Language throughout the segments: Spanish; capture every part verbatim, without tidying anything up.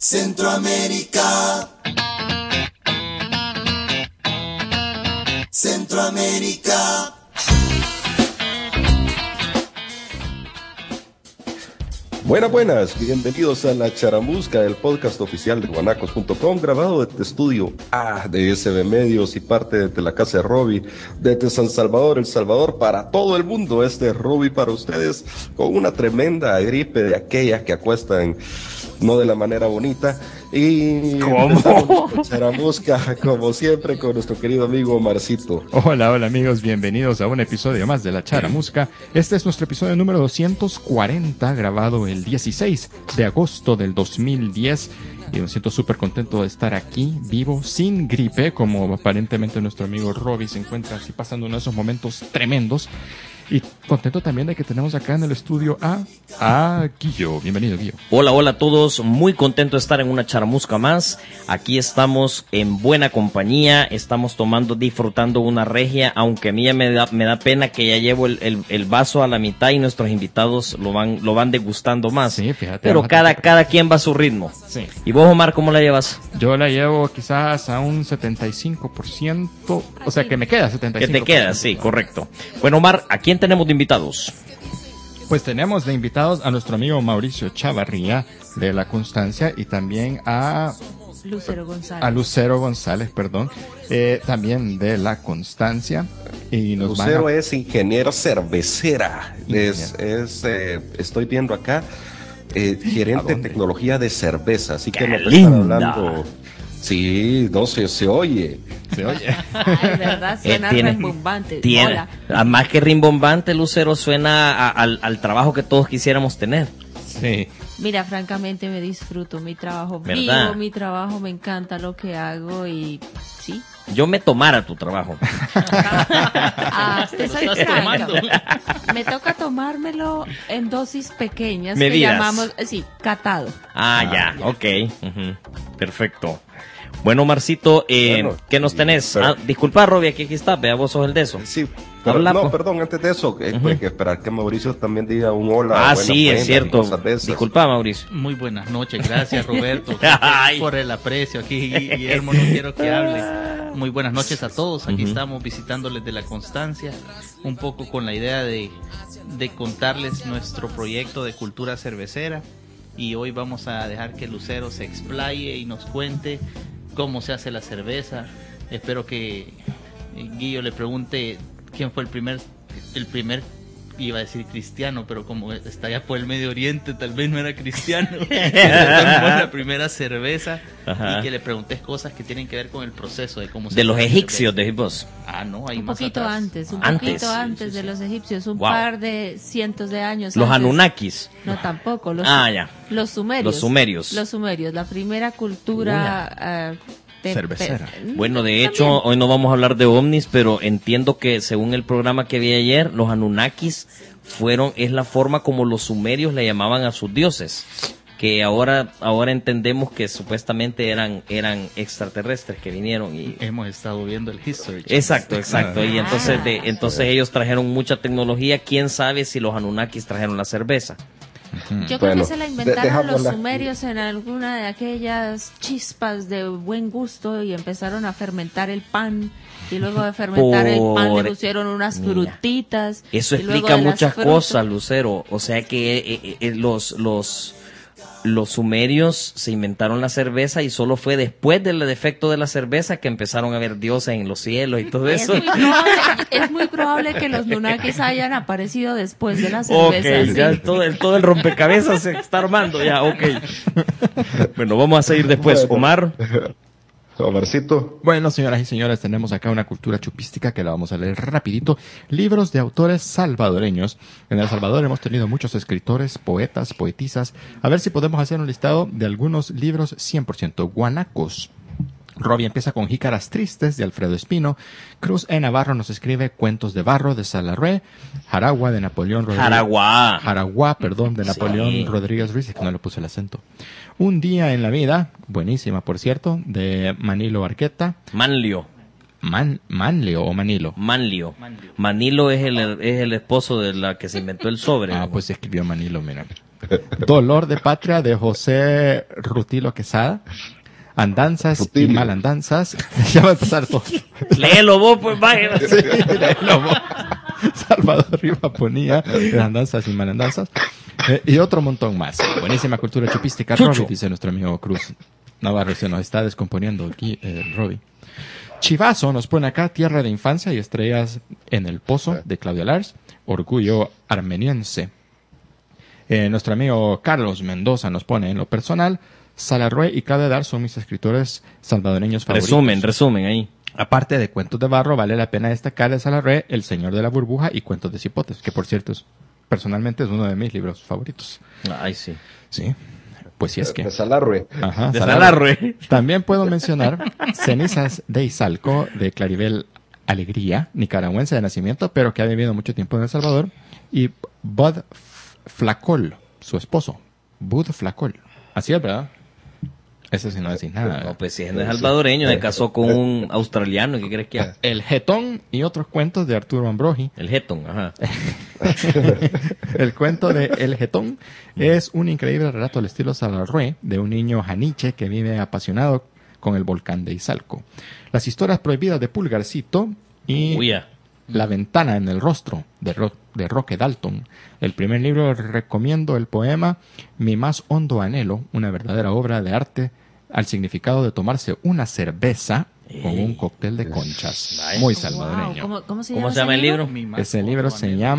Centroamérica. Centroamérica. Buenas, buenas, bienvenidos a La Charamusca, el podcast oficial de guanacos punto com, grabado desde estudio A de S B Medios y parte desde la casa de Robbie, desde San Salvador, El Salvador, para todo el mundo. Este es Robbie para ustedes, con una tremenda gripe de aquellas que acuestan no de la manera bonita. Y ¿Cómo? Charamusca, como siempre, con nuestro querido amigo Omarcito. Hola, hola amigos, bienvenidos a un episodio más de La Charamusca. Este es nuestro episodio número doscientos cuarenta, grabado el dieciséis de agosto del dos mil diez. Y me siento súper contento de estar aquí, vivo, sin gripe, como aparentemente nuestro amigo Robbie se encuentra así pasando uno de esos momentos tremendos. Y contento también de que tenemos acá en el estudio a, a Guillo. Bienvenido, Guillo. Hola, hola a todos. Muy contento de estar en una charamusca más. Aquí estamos en buena compañía. Estamos tomando, disfrutando una regia. Aunque a mí ya me da, me da pena que ya llevo el, el, el vaso a la mitad y nuestros invitados lo van, lo van degustando más. Sí, fíjate. Pero cada, cada quien va a su ritmo. Sí. ¿Y vos, Omar, cómo la llevas? Yo la llevo quizás a un setenta y cinco por ciento. O sea, que me queda setenta y cinco por ciento. Que te queda, sí, correcto. Bueno, Omar, ¿a quién tenemos de invitados? Pues tenemos de invitados a nuestro amigo Mauricio Chavarría de La Constancia y también a Lucero González. A Lucero González, perdón, eh, también de La Constancia. Y nos Lucero van a... es ingeniera cervecera. Es, es eh, estoy viendo acá eh, gerente de tecnología de cerveza, así ¡Qué que nos linda! están hablando. Sí, no se, se oye. Se oye. Ay, verdad, suena Eh, tiene- rimbombante. Tiene, Hola. a- más que rimbombante, Lucero, suena a- al, al trabajo que todos quisiéramos tener. Sí. Mira, francamente me disfruto mi trabajo. ¿Verdad? Vivo mi trabajo, me encanta lo que hago y sí. Yo me tomara tu trabajo. Ah, te soy estás franca. tomando. Me toca tomármelo en dosis pequeñas Medidas. que llamamos, eh, sí, catado. Ah, ya, ok. Ujú. Perfecto. Bueno, Marcito, eh, Bueno, ¿qué nos sí, tenés? pero- Ah, disculpa, Robbie, aquí, aquí está, vea, vos sos el de eso. Sí, pero, Habla, no, pues. perdón, antes de eso, eh, Ujú. hay que esperar que Mauricio también diga un hola. Ah, buenas, sí, buenas es y cierto. cosas de esas. Disculpa, Mauricio. Muy buenas noches, gracias Roberto Ay. por el aprecio aquí. Guillermo, no quiero que hable. Muy buenas noches a todos, aquí Ujú. estamos visitándoles de La Constancia, un poco con la idea de, de contarles nuestro proyecto de cultura cervecera, y hoy vamos a dejar que Lucero se explaye y nos cuente cómo se hace la cerveza. Espero que eh, Guillo le pregunte quién fue el primer, el primer, iba a decir cristiano, pero como está allá por el Medio Oriente, tal vez no era cristiano. Fue la primera cerveza. Ajá. Y que le preguntes cosas que tienen que ver con el proceso de cómo se De los hace la egipcios, cerveza. de vos. Ah, no, hay Un más poquito atrás. antes, un Antes. poquito antes Sí, sí, de sí. los egipcios, un Wow. par de cientos de años Los antes. Anunnakis. No, tampoco. Los, Ah, ya. Los sumerios. Los sumerios. Los sumerios, la primera cultura eh, pe- Cervecera. pe- Bueno, de también. hecho, hoy no vamos a hablar de ovnis, pero entiendo que según el programa que vi ayer, los Anunnakis fueron, es la forma como los sumerios le llamaban a sus dioses, que ahora, ahora entendemos que supuestamente eran, eran extraterrestres que vinieron y... Hemos estado viendo el History. Exacto, exacto. Y entonces, de, Ah. entonces ellos trajeron mucha tecnología. ¿Quién sabe si los Anunnakis trajeron la cerveza? Yo creo Bueno, que se la de- inventaron los dejémosla. sumerios en alguna de aquellas chispas de buen gusto y empezaron a fermentar el pan. Y luego de fermentar el pan Por- le pusieron unas Mira. frutitas. Eso y luego explica de las muchas frutas- cosas, Lucero. O sea que eh, eh, eh, los, los, los sumerios se inventaron la cerveza y solo fue después del defecto de la cerveza que empezaron a ver dioses en los cielos y todo Es eso. muy, probable, es muy probable que los Nunakis hayan aparecido después de la Ok, cerveza. ya sí. todo el, todo el rompecabezas se está armando, ya, ok. Bueno, vamos a seguir después. Bueno. Omar. Omarcito. Bueno, señoras y señores, tenemos acá una cultura chupística que la vamos a leer rapidito. Libros de autores salvadoreños. En El Salvador hemos tenido muchos escritores, poetas, poetisas. A ver si podemos hacer un listado de algunos libros cien por ciento guanacos. Robbie empieza con Jícaras Tristes de Alfredo Espino. Cruz E. Navarro nos escribe Cuentos de Barro de Salarrué. Jaragua de Napoleón Rodríguez. Jaraguá. Jaraguá, perdón, de Napoleón Sí. Rodríguez Ruiz, que no le puse el acento. Un día en la vida, buenísima por cierto, de Manilo Arqueta. Manlio. Man, Manlio o Manilo. Manlio. Manlio. Manilo es el, es el esposo de la que se inventó el sobre. Ah, pues escribió Manilo, mira. Dolor de Patria de José Rutilo Quesada. Andanzas Rutilio. y malandanzas. Ya va a empezar todo. Léelo vos, pues vaya. Sí, léelo vos. Salvador Riva ponía de andanzas y malandanzas. Eh, y otro montón más. Buenísima cultura chupística, Chucho. Robbie, dice nuestro amigo Cruz Navarro. Se nos está descomponiendo aquí, eh, Robbie. Chivazo nos pone acá Tierra de Infancia y Estrellas en el Pozo de Claudia Lars. Orgullo armeniense. Eh, nuestro amigo Carlos Mendoza nos pone en lo personal. Salarrué y Claudia Lars son mis escritores salvadoreños favoritos. Resumen, resumen ahí. Aparte de Cuentos de Barro, vale la pena destacar de Salarrué El Señor de la Burbuja y Cuentos de Cipotes, que por cierto es, personalmente es uno de mis libros favoritos. Ay, sí. Sí, pues sí es que. De Salarre. Ajá, De Salarrué. Salarrué. También puedo mencionar Cenizas de Izalco de Claribel Alegría, nicaragüense de nacimiento, pero que ha vivido mucho tiempo en El Salvador, y Bud Flacol, su esposo. Bud Flacol. Así es, ¿verdad? Ese sí no decís nada. No, pues si no es salvadoreño, se casó con un australiano, ¿qué crees que haga? El Getón y otros cuentos de Arturo Ambrogi. El Heton, ajá. El cuento de El Getón es un increíble relato al estilo Salarrué de un niño janiche que vive apasionado con el volcán de Izalco. Las historias prohibidas de Pulgarcito y Uya. La ventana en el rostro de, Ro- de Roque Dalton. El primer libro recomiendo el poema Mi más hondo anhelo, una verdadera obra de arte al significado de tomarse una cerveza con un cóctel de conchas. Vaya. Muy Wow, salvadoreño. ¿Cómo, cómo se ¿Cómo llama, se llama ese el libro? Mi más Ese libro hondo se anhelo.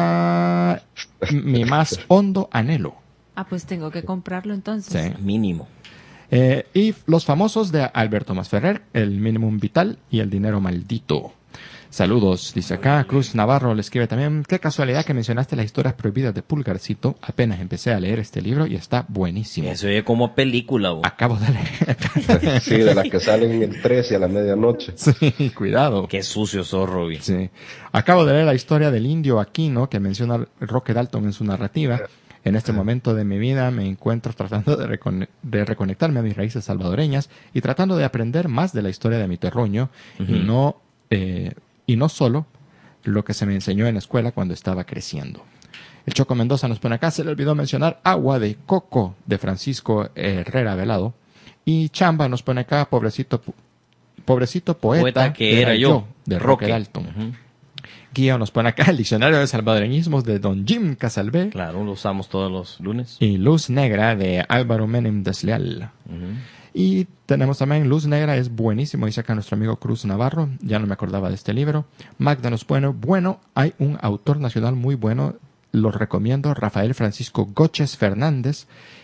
llama Mi más hondo anhelo. Ah, pues tengo que comprarlo entonces. Sí. Mínimo. Eh, y los famosos de Alberto Masferrer, El Minimum Vital y El Dinero Maldito. Saludos, dice acá. Cruz Navarro le escribe también. Qué casualidad que mencionaste las historias prohibidas de Pulgarcito. Apenas empecé a leer este libro y está buenísimo. Eso es como película, vos. Acabo de leer. Sí, de las que salen el trece a la medianoche. Sí, cuidado. Qué sucio sos, Robbie. Sí. Acabo de leer la historia del indio Aquino que menciona Roque Dalton en su narrativa. En este momento de mi vida me encuentro tratando de, recone- de reconectarme a mis raíces salvadoreñas y tratando de aprender más de la historia de mi terruño y no eh, y no solo lo que se me enseñó en la escuela cuando estaba creciendo. El Choco Mendoza nos pone acá, se le olvidó mencionar Agua de Coco de Francisco Herrera Velado. Y Chamba nos pone acá, pobrecito, pu- pobrecito poeta, Poeta que era yo, de Roque, Roque. Dalton. Ujú. Guío nos pone acá el diccionario de salvadoreñismos de Don Jim Casalvé Claro, lo usamos todos los lunes. y Luz Negra de Álvaro Menem Desleal. Ujú. Y tenemos también Luz Negra, es buenísimo, dice acá nuestro amigo Cruz Navarro, ya no me acordaba de este libro. Magda nos pone, bueno, hay un autor nacional muy bueno, lo recomiendo, Rafael Francisco Goches Fernández,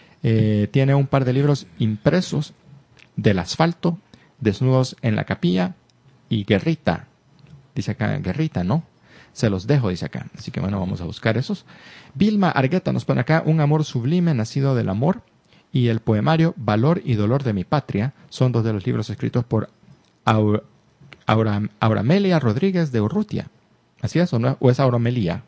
eh, tiene un par de libros impresos del asfalto, Desnudos en la capilla y Guerrita, dice acá Guerrita, ¿no? Se los dejo, dice acá, así que bueno, vamos a buscar esos. Vilma Argueta nos pone acá, un amor sublime nacido del amor, y el poemario Valor y Dolor de mi Patria son dos de los libros escritos por Aur- Aura- Auramelia Rodríguez de Urrutia. ¿Así es o no? ¿O es Auramelia?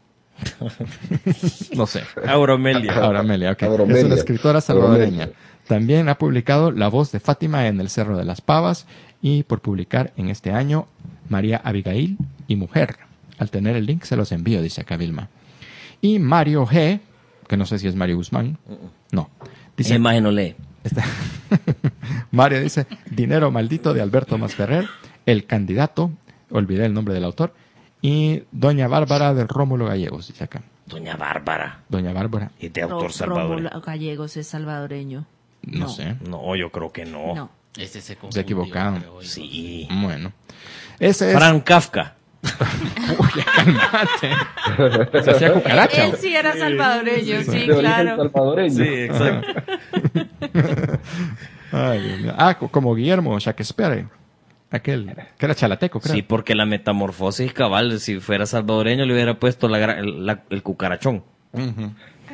No sé. Auromelia. Auramelia, ok. Auromelia. Es una escritora salvadoreña. Auromelia. También ha publicado La voz de Fátima en el Cerro de las Pavas y por publicar en este año María Abigail y Mujer. Al tener el link se los envío, dice acá Vilma. Y Mario G, que no sé si es Mario Guzmán. No. Dice, imagen no lee. Está- Mario dice, Dinero Maldito de Alberto Masferrer, El Candidato, olvidé el nombre del autor, y Doña Bárbara de Rómulo Gallegos, dice acá. Doña Bárbara. Doña Bárbara, Y de Ro- autor salvadoreño. Rómulo Gallegos es salvadoreño. no, No. sé, No, yo creo que no. No. Este se se equivocaron. creo yo. Sí. Bueno, ese es... Frank Kafka. Uy, ya calmate. Se hacía cucaracha. Él sí era salvadoreño, sí, De origen claro. salvadoreño. exacto. Ay, Dios mío. Ah, co- como Guillermo Shakespeare, aquel que era chalateco, creo. Sí, porque la metamorfosis cabal, si fuera salvadoreño, le hubiera puesto la, gra- la- el cucarachón. Ujú.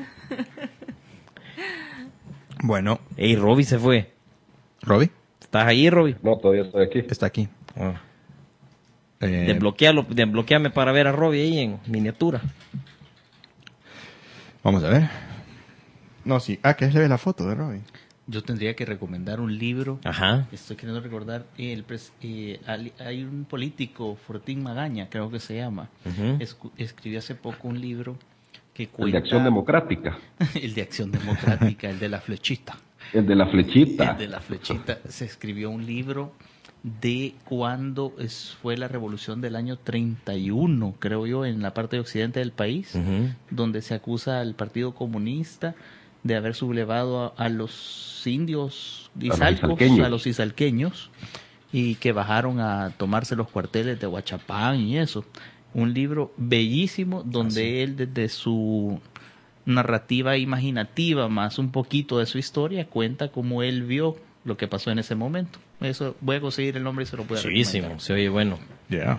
Bueno, Ey, Robbie se fue. Robbie ¿Estás ahí, Robbie? No, todavía estoy aquí. está aquí. Ah. Eh, Desbloquealo, desbloqueame para ver a Robbie ahí en miniatura. Vamos a ver. No, sí. Ah, que es le ve la foto de Robbie. Yo tendría que recomendar un libro. Ajá. Estoy queriendo recordar. El pres- eh, hay un político, Fortín Magaña, creo que se llama. Uh-huh. Escu- escribió hace poco un libro que cuenta. El de Acción Democrática. El de Acción Democrática, el de la flechita. El de la flechita. El de la flechita. Se escribió un libro de cuando es, fue la revolución del año treinta y uno, creo yo, en la parte occidente del país, Uh-huh. donde se acusa al Partido Comunista de haber sublevado a, a los indios izalcos, a los izalqueños, y que bajaron a tomarse los cuarteles de Huachapán y eso. Un libro bellísimo donde ah, sí. él, desde su narrativa imaginativa, más un poquito de su historia, cuenta cómo él vio lo que pasó en ese momento. Eso, voy a conseguir el nombre y se lo puedo recomendar. Se oye bueno. Ya. Yeah.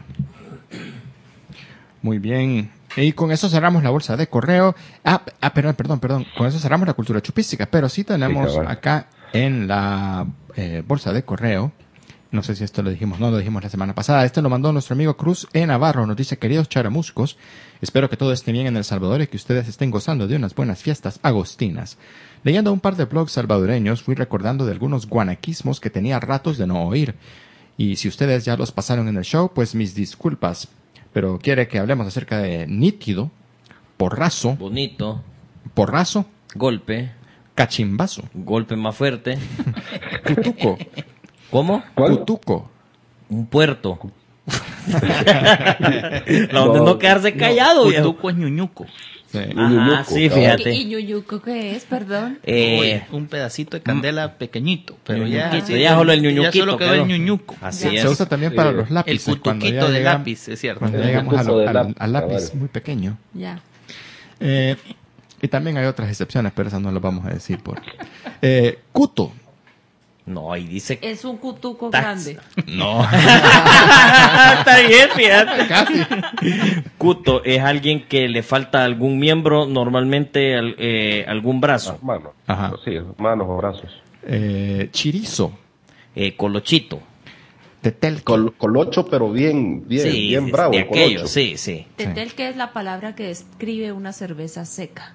Muy bien. Y con eso cerramos la bolsa de correo. Ah, ah, perdón, perdón, perdón. Con eso cerramos la cultura chupística. Pero sí tenemos sí, acá en la eh, bolsa de correo. No sé si esto lo dijimos, no lo dijimos la semana pasada. Este lo mandó nuestro amigo Cruz E. Navarro. Nos dice: queridos charamuscos, espero que todo esté bien en El Salvador y que ustedes estén gozando de unas buenas fiestas agostinas. Leyendo un par de blogs salvadoreños, fui recordando de algunos guanaquismos que tenía ratos de no oír. Y si ustedes ya los pasaron en el show, pues mis disculpas. Pero quiere que hablemos acerca de nítido, porrazo, bonito, porrazo, golpe, cachimbazo, golpe más fuerte, cutuco. ¿Cómo? ¿Cuál? Cutuco. Un puerto. La donde no, no quedarse callado. No, cutuco es ñuñuco. Sí. Ajá, sí, fíjate. ¿Y ñuñuco qué es, perdón? Eh, un pedacito de candela mm. pequeñito, pero ya, sí, ya solo el ñuñuquito. Ya solo quedó el ñuñuco. Así ya. es. Se usa también sí. para los lápices. El cutuquito de llegamos, lápiz, es cierto. Cuando llegamos a lo, al, al lápiz muy pequeño. Ya. Eh, y también hay otras excepciones, pero esas no las vamos a decir por. Eh, cuto. No, ahí dice... Es un cutuco tax. grande. No. Está bien, fíjate. Casi. Cuto es alguien que le falta algún miembro, normalmente eh, algún brazo. Ah, manos. Ajá. Sí, manos o brazos. Eh, chirizo. Eh, colochito. Tetelque. Col, colocho, pero bien, bien, sí, bien bravo. De aquello, sí, sí. Tetelque es la palabra que describe una cerveza seca.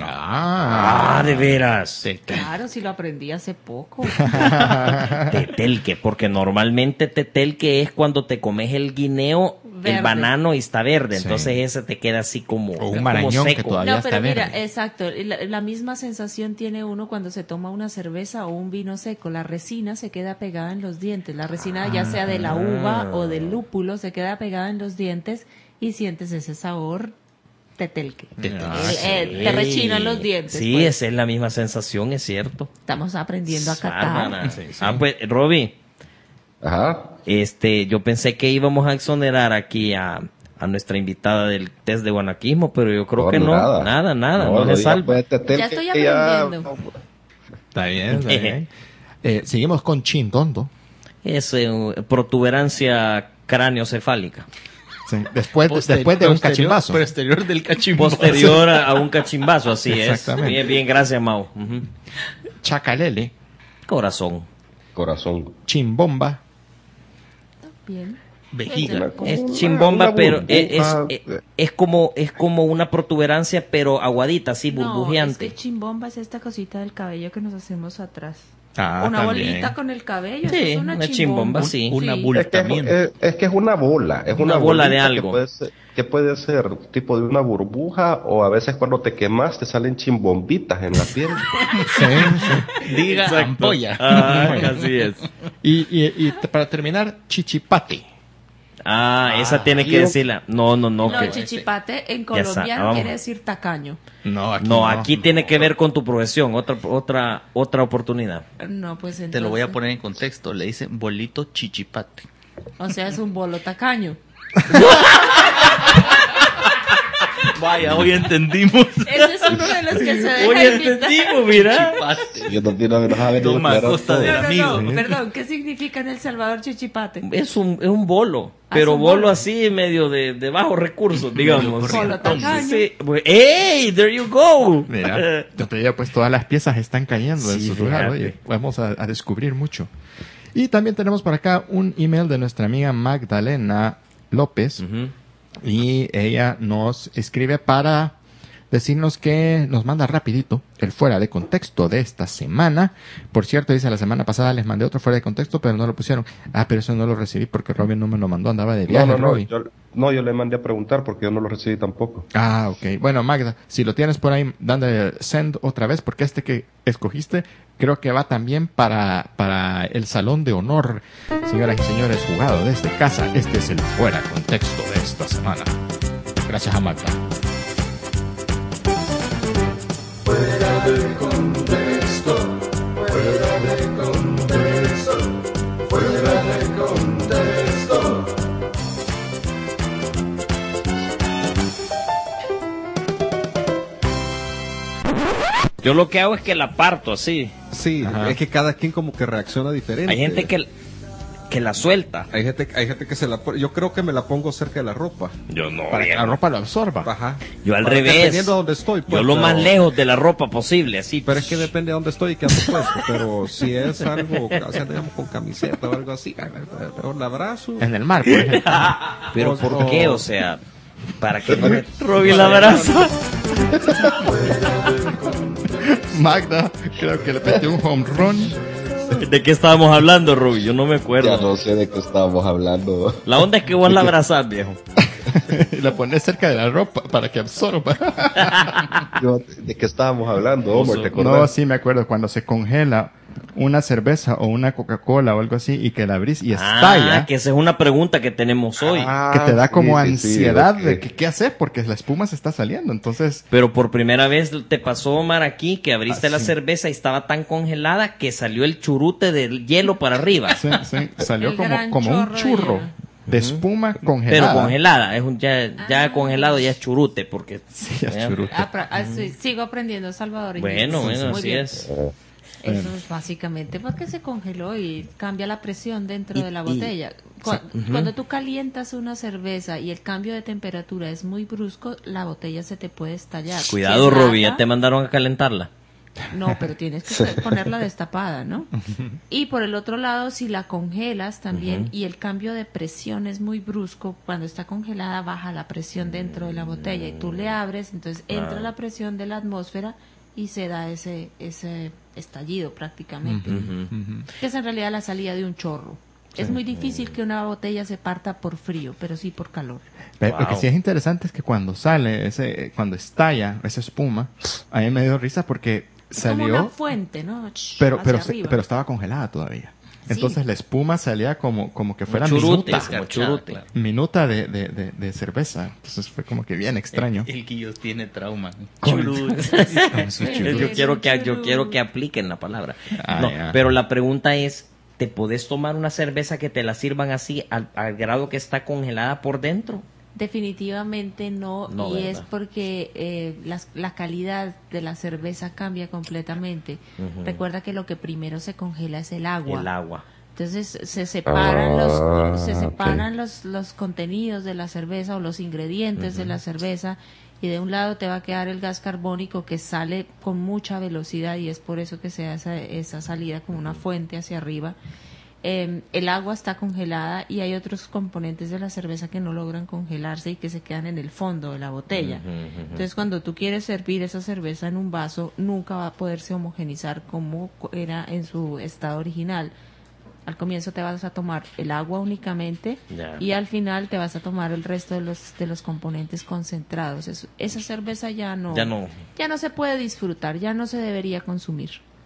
Ah, ah, de veras. Sí, claro, si lo aprendí hace poco. Tetelque, porque normalmente tetelque es cuando te comes el guineo, verde. El banano y está verde, sí. Entonces ese te queda así como, o un marañón como seco. Que todavía no, pero está mira, verde. Exacto, la, la misma sensación tiene uno cuando se toma una cerveza o un vino seco. La resina se queda pegada en los dientes. La resina, ah. ya sea de la uva o del lúpulo, se queda pegada en los dientes y sientes ese sabor. Tetelque. Ah, eh, sí. eh, te rechinan los dientes. Sí, pues. Esa es la misma sensación, es cierto. Estamos aprendiendo a catar. Sí, sí. Ah, pues, Roby. Ajá. Este, yo pensé que íbamos a exonerar aquí a, a nuestra invitada del test de guanaquismo, pero yo creo no, que no. Nada, nada, nada. No, no le salva. Pues, ya estoy aprendiendo. Ya... Está bien, está bien. eh, seguimos con chindondo. Es eh, protuberancia cráneocefálica. Sí. Después, Poster, después de un cachimbazo. Posterior del cachimbazo. Posterior a, a un cachimbazo, así es. Bien, bien, gracias, Mau. Uh-huh. Chacalele. Corazón. Corazón. Chimbomba. Bien. Vejiga. Es chimbomba, una pero es, es, es, es como es como una protuberancia, pero aguadita, así, burbujeante. No, es que chimbomba es esta cosita del cabello que nos hacemos atrás. Ah, una también. bolita con el cabello, sí, es una, una chimbomba, chimbomba, sí. Un, un sí. abultamiento. Es que es, es que es una bola, es una, una bola de algo. Que puede, ser, que puede ser tipo de una burbuja, o a veces cuando te quemas te salen chimbombitas en la piel. Sí, sí. Diga exacto. Ampolla. Ah, así es. Y, y, y para terminar, chichipate. Ah, esa ah, tiene que decirla. No, no, no. No, que, chichipate en colombiano quiere decir tacaño. No, aquí, no, no, aquí no, tiene no. que ver con tu profesión, otra otra otra oportunidad. No, pues entonces... Te lo voy a poner en contexto. Le dicen bolito chichipate. O sea, es un bolo tacaño. Vaya, hoy entendimos. Ese es uno de los que se deja Hoy entendimos, mira. Yo no entiendo nada. Toma costa del no, no, amigo. no, perdón, ¿qué significa en El Salvador chichipate? Es un, es un bolo, pero un bolo? bolo así medio de, de bajos recursos, digamos. Bolo tacaño. Sí. ¡Hey! There you go. Mira, yo te digo, pues todas las piezas están cayendo sí, en su lugar. Oye, vamos a, a descubrir mucho. Y también tenemos por acá un email de nuestra amiga Magdalena López. Uh-huh. Y ella nos escribe para decirnos que nos manda rapidito el fuera de contexto de esta semana. Por cierto, dice, la semana pasada les mandé otro fuera de contexto, pero no lo pusieron. Ah, pero eso no lo recibí porque Robin no me lo mandó, andaba de viaje, no, no, no, Robin. yo, no, yo le mandé a preguntar porque yo no lo recibí tampoco. Ah, ok. Bueno, Magda, si lo tienes por ahí, dándole send otra vez, porque este que escogiste creo que va también para, para el Salón de Honor. Señoras y señores, jugado desde casa, este es el fuera de contexto de esta semana. Gracias a Magda. Fuera de contexto, fuera de contexto, fuera de contexto. Yo lo que hago es que la parto así. Sí, Ajá. es que cada quien como que reacciona diferente. Hay gente que, que la suelta. Hay gente, hay gente que se la pone. Yo creo que me la pongo cerca de la ropa. Yo no. Para que la ropa lo absorba. Ajá. Yo al Para- revés. Dependiendo de dónde estoy. pues, Yo lo pero- más lejos de la ropa posible, así. Pero es que depende de dónde estoy y qué ando puesto. Pero si es algo, o sea, digamos con camiseta o algo así, mejor la abrazo. En el mar, por ejemplo. Pero o- ¿por o- qué? O sea, ¿para qué no me... Robin la abraza? Magda, creo que le metió un home run. ¿De qué estábamos hablando, Robin? Yo no me acuerdo. Ya no sé de qué estábamos hablando. La onda es que vos la abrazás, viejo. Y la pones cerca de la ropa para que absorba. Yo, ¿de qué estábamos hablando, Omar? ¿Te acordás? No, sí me acuerdo cuando se congela una cerveza o una Coca-Cola o algo así y que la abrís y estalla. Ah, que esa es una pregunta que tenemos hoy. Ah, Que te da como sí, sí, sí, ansiedad ok. de que qué hacer porque la espuma se está saliendo. Entonces, Pero por primera vez te pasó, Omar, aquí que abriste Ah, la sí. cerveza y estaba tan congelada que salió el churute del hielo para arriba. sí, sí, salió El como, gran como un chorro de churro hielo. de espuma Pero congelada. congelada, es un, ya, ya Ah. congelado ya es churute, porque... Sí, es ¿eh? churute. Apra- ah, sí, sigo aprendiendo, Salvador. Bueno, bueno, Muy así bien. es. Eso es básicamente porque se congeló y cambia la presión dentro Y- de la y- botella. Cu- Cuando tú calientas una cerveza y el cambio de temperatura es muy brusco, la botella se te puede estallar. Si Cuidado, es Robbie, ya lata, te mandaron a calentarla. No, pero tienes que ponerla destapada, ¿no? Y por el otro lado, si la congelas también y el cambio de presión es muy brusco, cuando está congelada baja la presión dentro de la botella y tú le abres, entonces entra la presión de la atmósfera y se da ese ese estallido prácticamente, que es en realidad la salida de un chorro. Es muy difícil que una botella se parta por frío, pero sí por calor. Pero lo que Wow. sí es interesante es que cuando sale, ese cuando estalla esa espuma, a mí me dio risa porque Es como salió, una fuente, ¿no? Ch, pero hacia pero se- arriba. pero estaba congelada todavía. Sí. Entonces la espuma salía como como que fuera Churute, minuta, como churute. minuta de, de, de, de cerveza. Entonces fue como que bien extraño. El Guillos tiene trauma. Churute. Con sus yo churros. quiero que yo quiero que apliquen la palabra. Ah, No, ya. pero la pregunta es, ¿te podés tomar una cerveza que te la sirvan así al, al grado que está congelada por dentro? Definitivamente no, No, y ¿verdad? es porque eh, las- la calidad de la cerveza cambia completamente. Ujú. Recuerda que lo que primero se congela es el agua. El agua. Entonces se separan Ah, los se ok. separan los los contenidos de la cerveza o los ingredientes de la cerveza y de un lado te va a quedar el gas carbónico que sale con mucha velocidad y es por eso que se hace esa salida como una fuente hacia arriba. Eh, el agua está congelada y hay otros componentes de la cerveza que no logran congelarse y que se quedan en el fondo de la botella. Ujú, ujú. Entonces, cuando tú quieres servir esa cerveza en un vaso, nunca va a poderse homogenizar como co- era en su estado original. Al comienzo te vas a tomar el agua únicamente Ya. y al final te vas a tomar el resto de los de los componentes concentrados. Eso- esa cerveza ya no, Ya no. ya no se puede disfrutar, ya no se debería consumir.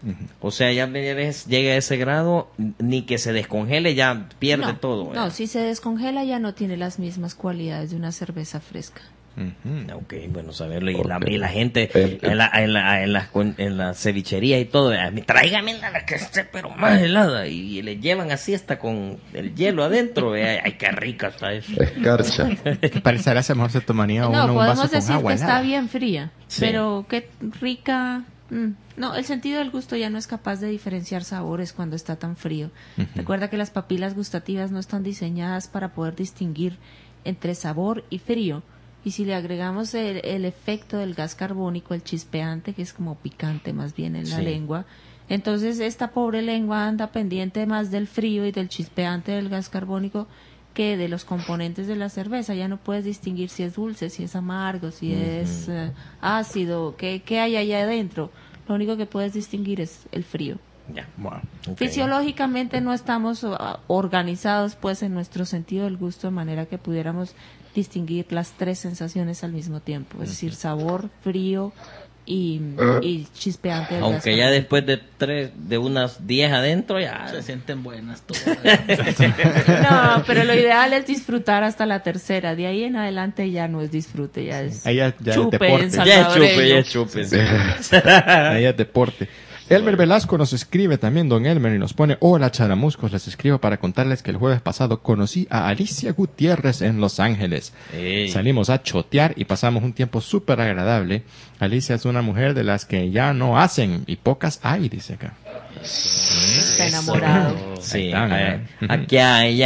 O sea, ya ves, llega a ese grado, ni que se descongele, ya pierde no, todo. no, ¿eh? si se descongela ya no tiene las mismas cualidades de una cerveza fresca. Ujú. Ok, bueno saberlo. Y, la, Ok. y la gente Eh, en la, en la, en la, en la cevichería y todo, eh, tráigame la que esté pero más helada. Y, le llevan así hasta con el hielo adentro. eh, Ay, qué rica está eso. Escarcha. Que parecerá que a lo mejor se tomaría No, uno un podemos vaso con decir agua que está helada. bien fría, Sí. pero qué rica. mm, No, el sentido del gusto ya no es capaz de diferenciar sabores cuando está tan frío. Recuerda que las papilas gustativas no están diseñadas para poder distinguir entre sabor y frío. Y si le agregamos el, el efecto del gas carbónico, el chispeante, que es como picante más bien en la Sí. lengua, entonces esta pobre lengua anda pendiente más del frío y del chispeante del gas carbónico que de los componentes de la cerveza. Ya no puedes distinguir si es dulce, si es amargo, si uh-huh. es uh, ácido, qué, qué hay allá adentro. Lo único que puedes distinguir es el frío. Yeah. Wow. Okay. Fisiológicamente no estamos uh, organizados pues en nuestro sentido del gusto de manera que pudiéramos distinguir las tres sensaciones al mismo tiempo, es uh-huh. decir, sabor, frío y, y chispeante. Aunque ya después de tres, de unas diez adentro ya se sienten buenas todas. No, pero lo ideal es disfrutar hasta la tercera, de ahí en adelante ya no es disfrute, ya es ahí ya, ya chupe es en ya es salvadoreño. chupe, ya es chupe. Sí. Ahí es deporte. Elmer Velasco nos escribe también, don Elmer, y nos pone: hola charamuscos, les escribo para contarles que el jueves pasado conocí a Alicia Gutiérrez en Los Ángeles. Ey. Salimos a chotear y pasamos un tiempo súper agradable. Alicia es una mujer de las que ya no hacen y pocas hay, dice acá. Está enamorado. Sí, está, aquí hay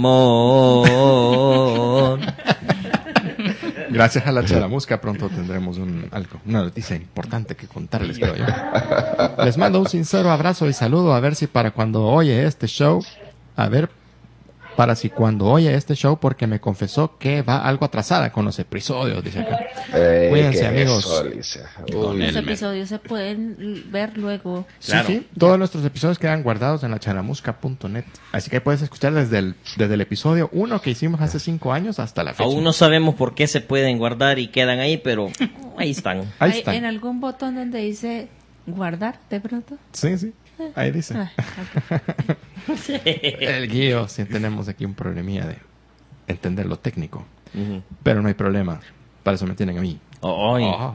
amor. Gracias a la charamusca pronto tendremos un, algo, una noticia importante que contarles, creo yo. Les mando un sincero abrazo y saludo, a ver si para cuando oye este show, a ver, para si cuando oye este show, porque me confesó que va algo atrasada con los episodios, dice acá. Ey, Cuídense, amigos. Eso, los episodios se pueden ver luego. Sí, claro. Sí, todos nuestros episodios quedan guardados en la charamusca punto net. Así que puedes escuchar desde el, desde el episodio uno que hicimos hace cinco años hasta la fecha. Aún no sabemos por qué se pueden guardar y quedan ahí, pero ahí están. Ahí están. ¿Hay en algún botón donde dice guardar de pronto? Sí, sí. Ahí dice. Ah, okay. El guío, sí tenemos aquí un problemilla de entender lo técnico. Uh-huh. Pero no hay problema. Para eso me tienen a mí. Oh, oh.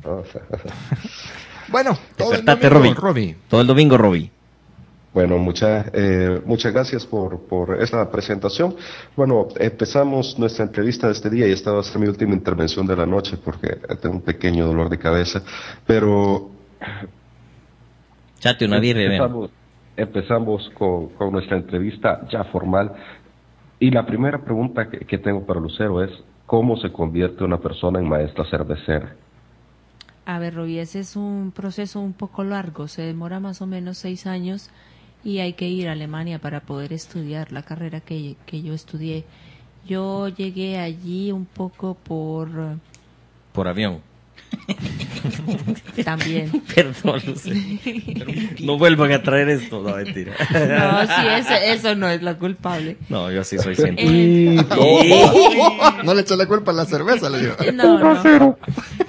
Bueno, todo Despertate, el domingo, Robbie. Robbie. Todo el domingo, Robbie. Bueno, muchas eh, muchas gracias por, por esta presentación. Bueno, empezamos nuestra entrevista de este día y esta va a ser mi última intervención de la noche porque tengo un pequeño dolor de cabeza. Pero... Chate una birria, empezamos, empezamos con, con nuestra entrevista ya formal. Y la primera pregunta que, que tengo para Lucero es: ¿cómo se convierte una persona en maestra cervecera? A ver, Robbie, ese es un proceso un poco largo, se demora más o menos seis años y hay que ir a Alemania para poder estudiar la carrera que, que yo estudié. Yo llegué allí un poco por... Por avión. También. Perdón, Lucero. No vuelvan a traer esto. No, mentira. No, sí, eso, eso no es la culpable. No, yo sí soy científico. Eh, oh, no le eché la culpa a la cerveza, le digo. No, no.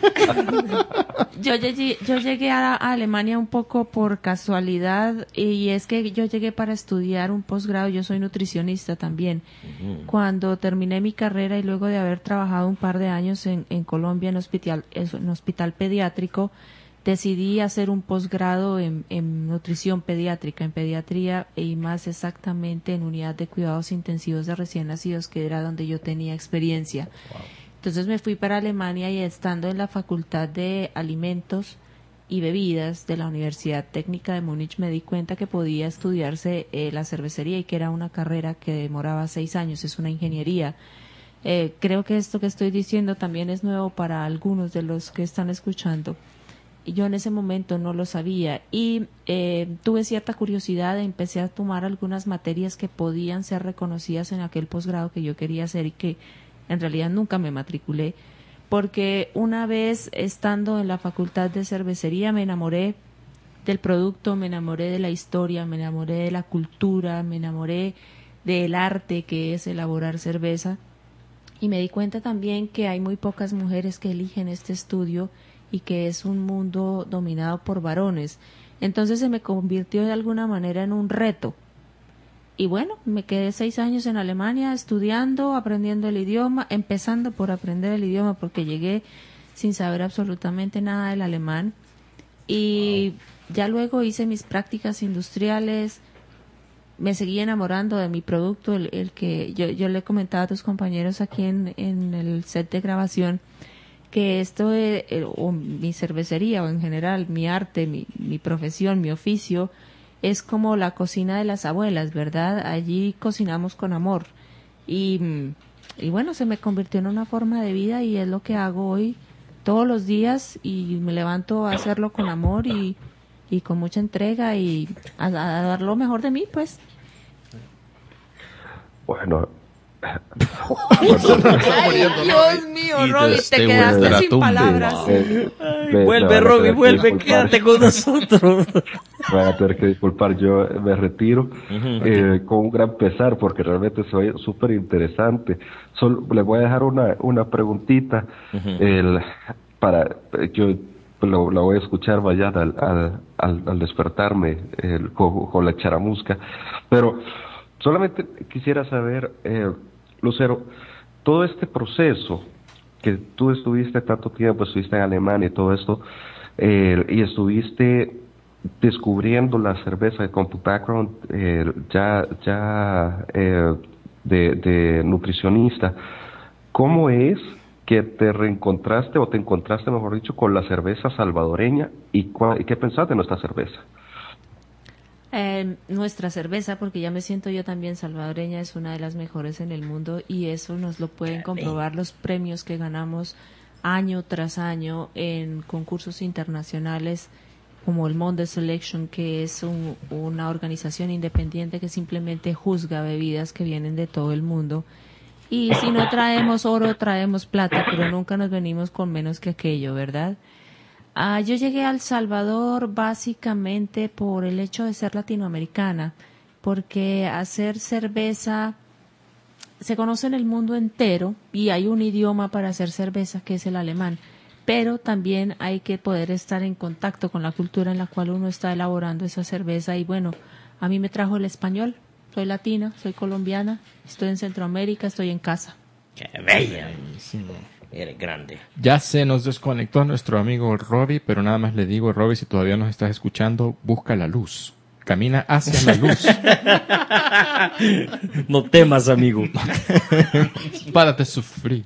Yo llegué, yo llegué a, a Alemania un poco por casualidad y es que yo llegué para estudiar un posgrado, yo soy nutricionista también. Uh-huh. Cuando terminé mi carrera y luego de haber trabajado un par de años en, en Colombia en hospital, en hospital pediátrico, decidí hacer un posgrado en, en nutrición pediátrica, en pediatría y más exactamente en unidad de cuidados intensivos de recién nacidos, que era donde yo tenía experiencia. Wow. Entonces me fui para Alemania y estando en la Facultad de Alimentos y Bebidas de la Universidad Técnica de Múnich me di cuenta que podía estudiarse eh, la cervecería y que era una carrera que demoraba seis años, es una ingeniería. Eh, creo que esto que estoy diciendo también es nuevo para algunos de los que están escuchando. Y yo en ese momento no lo sabía y eh, tuve cierta curiosidad e empecé a tomar algunas materias que podían ser reconocidas en aquel posgrado que yo quería hacer y que en realidad nunca me matriculé, porque una vez estando en la facultad de cervecería me enamoré del producto, me enamoré de la historia, me enamoré de la cultura, me enamoré del arte que es elaborar cerveza y me di cuenta también que hay muy pocas mujeres que eligen este estudio y que es un mundo dominado por varones. Entonces se me convirtió de alguna manera en un reto. Y bueno, me quedé seis años en Alemania estudiando, aprendiendo el idioma, empezando por aprender el idioma porque llegué sin saber absolutamente nada del alemán. Y wow. Ya luego hice mis prácticas industriales, me seguí enamorando de mi producto, el, el que yo, yo le comentaba a tus compañeros aquí en, en el set de grabación, que esto, es, eh, o mi cervecería o en general mi arte, mi, mi profesión, mi oficio, es como la cocina de las abuelas, ¿verdad? Allí cocinamos con amor. Y, y bueno, se me convirtió en una forma de vida y es lo que hago hoy todos los días y me levanto a hacerlo con amor y, y con mucha entrega y a, a dar lo mejor de mí, pues. Bueno, Ay, Dios mío, Robbie, te quedaste sin palabras. Eh, Ay, me- vuelve, me van a Robbie, tener que vuelve, disculpar. quédate con nosotros. Me van a tener que disculpar, yo me retiro eh, con un gran pesar porque realmente soy súper interesante. Solo le voy a dejar una, una preguntita el, para yo lo, lo voy a escuchar mañana al, al, al, al despertarme el, con, con la charamusca, pero solamente quisiera saber, eh, Lucero, todo este proceso que tú estuviste tanto tiempo, estuviste en Alemania y todo esto, eh, y estuviste descubriendo la cerveza con tu background eh, ya ya eh, de, de nutricionista, ¿cómo es que te reencontraste o te encontraste, mejor dicho, con la cerveza salvadoreña y, cua- y qué pensaste de nuestra cerveza? Eh, nuestra cerveza, porque ya me siento yo también salvadoreña, es una de las mejores en el mundo y eso nos lo pueden comprobar los premios que ganamos año tras año en concursos internacionales como el Monde Selection, que es un- una organización independiente que simplemente juzga bebidas que vienen de todo el mundo. Y si no traemos oro, traemos plata, pero nunca nos venimos con menos que aquello, ¿verdad? Ah, yo llegué a El Salvador básicamente por el hecho de ser latinoamericana, porque hacer cerveza se conoce en el mundo entero y hay un idioma para hacer cerveza que es el alemán, pero también hay que poder estar en contacto con la cultura en la cual uno está elaborando esa cerveza y bueno, a mí me trajo el español, soy latina, soy colombiana, estoy en Centroamérica, estoy en casa. Qué bella. Eres grande. Ya se nos desconectó nuestro amigo Robbie, pero nada más le digo, Robbie, si todavía nos estás escuchando, busca la luz. Camina hacia la luz. No temas, amigo. Párate a sufrir.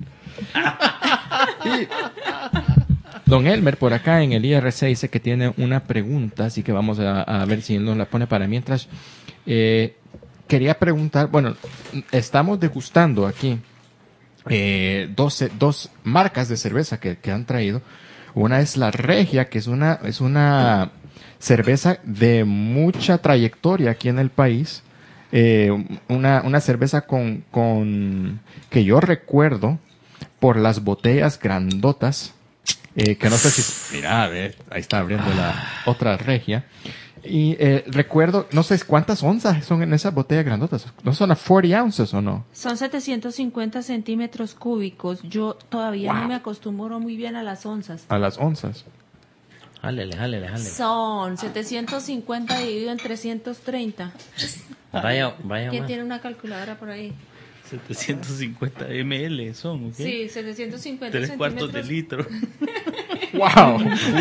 Y don Elmer por acá en el I R C dice que tiene una pregunta, así que vamos a, a ver si él nos la pone para mientras. Eh, quería preguntar, bueno, estamos degustando aquí eh, dos, dos marcas de cerveza que, que han traído. Una es la Regia, que es una, es una cerveza de mucha trayectoria aquí en el país. Eh, una, una cerveza con, con que yo recuerdo por las botellas grandotas, eh, que no sé si... Mira, a ver, ahí está abriendo la otra Regia. Y eh, recuerdo, no sé cuántas onzas son en esas botellas grandotas. ¿No son a cuarenta ounces o no? Son setecientos cincuenta centímetros cúbicos. Yo todavía no me acostumbro muy bien a las onzas. A las onzas. Jálele, jálele, jálele. Son setecientos cincuenta dividido en trescientos treinta. Vaya, vaya ¿Quién más. tiene una calculadora por ahí? setecientos cincuenta mililitros son, ¿ok? Sí, setecientos cincuenta Tres cuartos de centímetros. litro. ¡Wow!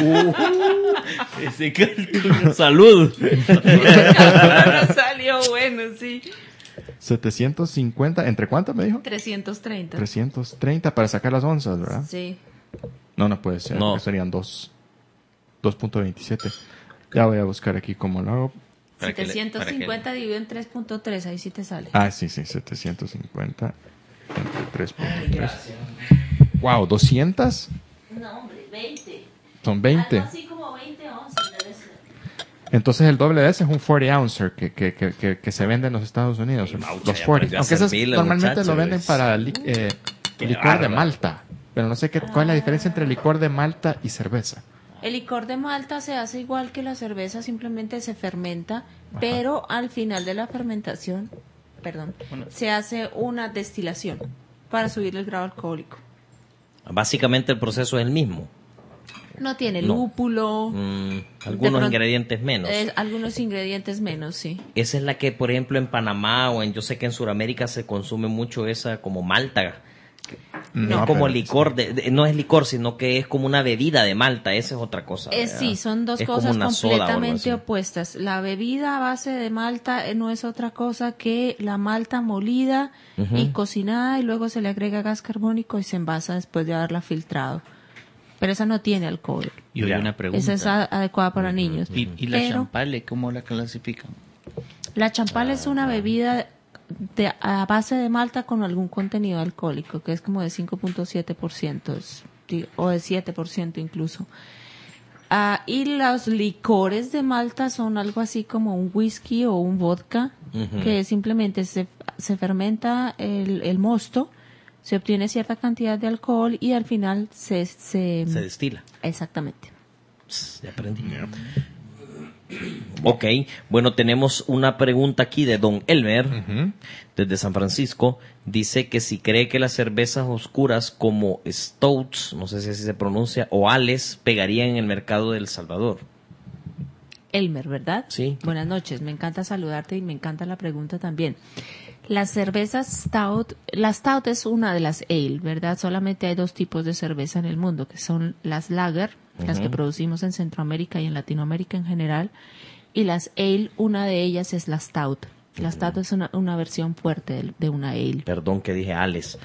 Ese cálculo. Salud. No salió bueno, sí. setecientos cincuenta, ¿entre cuánto me dijo? trescientos treinta. trescientos treinta para sacar las onzas, ¿verdad? Sí. No, no puede ser. No. porque serían dos. dos punto veintisiete. Ya voy a buscar aquí cómo lo hago. Para que le- setecientos cincuenta para que dividido en tres punto tres, ahí sí te sale. Ah, sí, sí, setecientos cincuenta entre tres punto tres. Wow, ¿doscientas? No, hombre, veinte. Son veinte. Algo así como veinte onzas debe ser. Entonces el doble de ese es un cuarenta ouncer que, que, que, que, que se vende en los Estados Unidos. Maucha, Los ya cuarenta. aprendió a Aunque esos servirle, normalmente muchacho, lo venden es- para li- eh, Qué licor de bárbaro. malta. Pero no sé qué, cuál es la diferencia entre licor de malta y cerveza. El licor de malta se hace igual que la cerveza, simplemente se fermenta, pero al final de la fermentación, perdón, se hace una destilación para subir el grado alcohólico. Básicamente el proceso es el mismo. No tiene No. lúpulo, Mm, De algunos pronto- ingredientes menos. eh, algunos ingredientes menos, sí. Esa es la que, por ejemplo, en Panamá o en, yo sé que en Sudamérica se consume mucho esa como malta. No, es como pero- licor, de, de- no es licor, sino que es como una bebida de malta. Esa es otra cosa. Eh, ¿verdad? sí, son dos Es como cosas una soda o algo completamente así. opuestas. La bebida a base de malta eh, no es otra cosa que la malta molida Ujú. y cocinada y luego se le agrega gas carbónico y se envasa después de haberla filtrado. Pero esa no tiene alcohol. Y hoy Ya. una pregunta. Esa es a- adecuada para niños. ¿Y, y la Pero champale, cómo la clasifican? la champal es una bebida de, a base de malta con algún contenido alcohólico, que es como de cinco punto siete por ciento es- di- o de siete por ciento incluso. Ah, y los licores de malta son algo así como un whisky o un vodka, Ujú. que simplemente se se fermenta el, el mosto, se obtiene cierta cantidad de alcohol y al final se... Se, Se destila. Exactamente. Ya aprendí. Ok, bueno, tenemos una pregunta aquí de Don Elmer, Ujú. desde San Francisco. Dice que si cree que las cervezas oscuras como Stouts, no sé si así se pronuncia, o Ales, pegarían en el mercado de El Salvador. Elmer, ¿verdad? Sí. Buenas noches, me encanta saludarte y me encanta la pregunta también. Las cervezas Stout, la Stout es una de las Ale, ¿verdad? Solamente hay dos tipos de cerveza en el mundo, que son las Lager, las que producimos en Centroamérica y en Latinoamérica en general, y las Ale, una de ellas es la Stout. La Stout es una, una versión fuerte de, de una Ale. Perdón que dije Ales.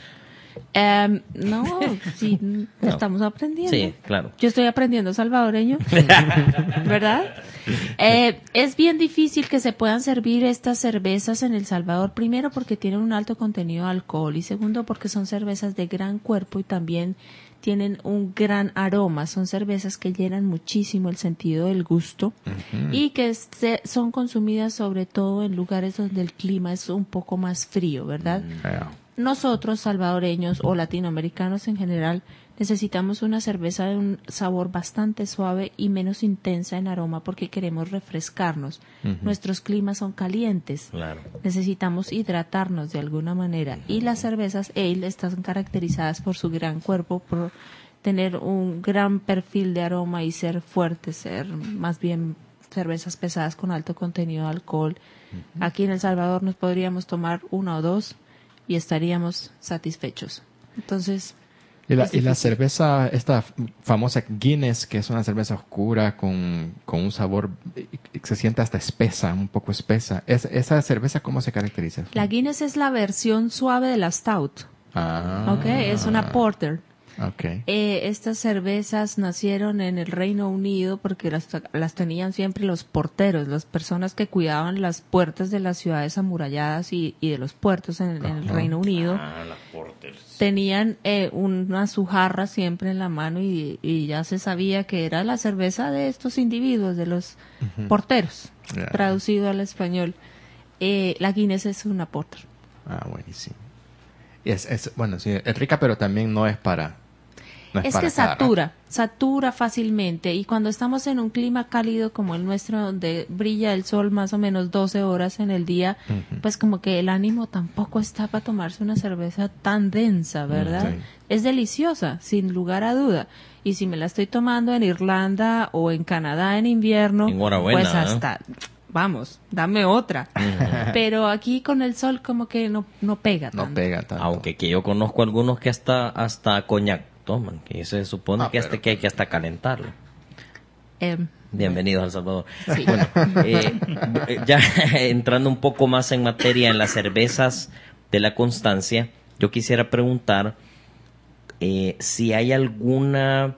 Em, no, sí, estamos aprendiendo. Sí, claro. Yo estoy aprendiendo salvadoreño, ¿verdad? Eh, es bien difícil que se puedan servir estas cervezas en El Salvador, primero porque tienen un alto contenido de alcohol y segundo porque son cervezas de gran cuerpo y también tienen un gran aroma. Son cervezas que llenan muchísimo el sentido del gusto uh-huh. y que se, son consumidas sobre todo en lugares donde el clima es un poco más frío, ¿verdad? Yeah. Nosotros, salvadoreños o latinoamericanos en general, necesitamos una cerveza de un sabor bastante suave y menos intensa en aroma porque queremos refrescarnos. Uh-huh. Nuestros climas son calientes. Claro. Necesitamos hidratarnos de alguna manera. Uh-huh. Y las cervezas ale están caracterizadas por su gran cuerpo, por tener un gran perfil de aroma y ser fuertes, ser más bien cervezas pesadas con alto contenido de alcohol. Uh-huh. Aquí en El Salvador nos podríamos tomar una o dos y estaríamos satisfechos. Entonces... Y la, y la cerveza, esta famosa Guinness, que es una cerveza oscura con, con un sabor que se siente hasta espesa, un poco espesa. ¿Es, ¿Esa cerveza cómo se caracteriza? La Guinness es la versión suave de la Stout. Ah. Ok, es una porter. Okay. Eh, estas cervezas nacieron en el Reino Unido porque las, las tenían siempre los porteros, las personas que cuidaban las puertas de las ciudades amuralladas y, y de los puertos en, en el Reino Unido. Ah, las porters. Tenían eh, una su jarra siempre en la mano y, y ya se sabía que era la cerveza de estos individuos, de los uh-huh. porteros, yeah. traducido al español. Eh, la Guinness es una porter. Ah, buenísimo. Es, es, bueno, sí, es rica, pero también no es para... No es es para que satura, satura fácilmente y cuando estamos en un clima cálido como el nuestro donde brilla el sol más o menos doce horas en el día, uh-huh. pues como que el ánimo tampoco está para tomarse una cerveza tan densa, ¿verdad? Sí. Es deliciosa, sin lugar a duda. Y si me la estoy tomando en Irlanda o en Canadá en invierno, pues hasta... ¿eh? Vamos, dame otra. Uh-huh. Pero aquí con el sol como que no, no pega tanto. No pega tanto. Aunque que yo conozco algunos que hasta, hasta coñac toman, que se supone ah, que, hasta, que hay que hasta calentarlo. Eh, Bienvenidos a El Salvador. Sí. Bueno, eh, ya entrando un poco más en materia en las cervezas de la Constancia, yo quisiera preguntar eh, si hay alguna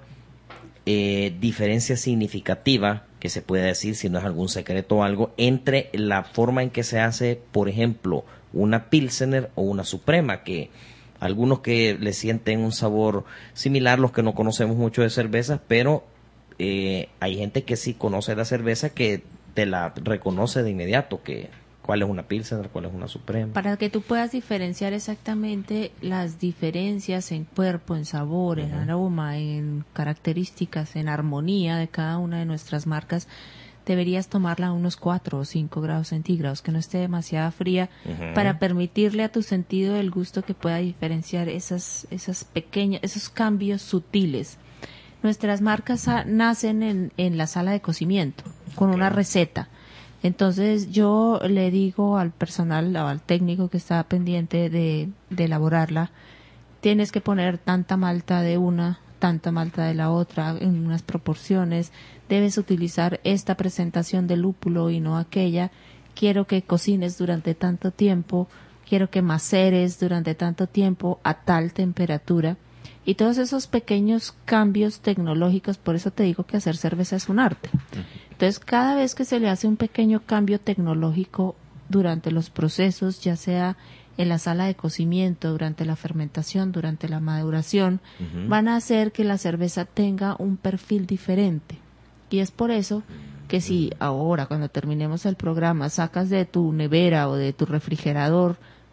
eh, diferencia significativa que se pueda decir, si no es algún secreto o algo, entre la forma en que se hace, por ejemplo, una Pilsener o una Suprema, que algunos que le sienten un sabor similar, los que no conocemos mucho de cervezas, pero eh, hay gente que sí conoce la cerveza que te la reconoce de inmediato, que cuál es una Pilsener, cuál es una Suprema. Para que tú puedas diferenciar exactamente las diferencias en cuerpo, en sabor, uh-huh. en aroma, en características, en armonía de cada una de nuestras marcas, deberías tomarla a unos cuatro o cinco grados centígrados, que no esté demasiado fría, uh-huh. para permitirle a tu sentido del gusto que pueda diferenciar esas, esas pequeñas, esos cambios sutiles. Nuestras marcas a, nacen en, en la sala de cocimiento, con okay. una receta. Entonces yo le digo al personal o al técnico que está pendiente de, de elaborarla, tienes que poner tanta malta de una, tanta malta de la otra, en unas proporciones, debes utilizar esta presentación de lúpulo y no aquella, quiero que cocines durante tanto tiempo, quiero que maceres durante tanto tiempo a tal temperatura. Y todos esos pequeños cambios tecnológicos, por eso te digo que hacer cerveza es un arte. Entonces, cada vez que se le hace un pequeño cambio tecnológico durante los procesos, ya sea en la sala de cocimiento, durante la fermentación, durante la maduración, uh-huh. van a hacer que la cerveza tenga un perfil diferente. Y es por eso que si ahora, cuando terminemos el programa, sacas de tu nevera o de tu refrigerador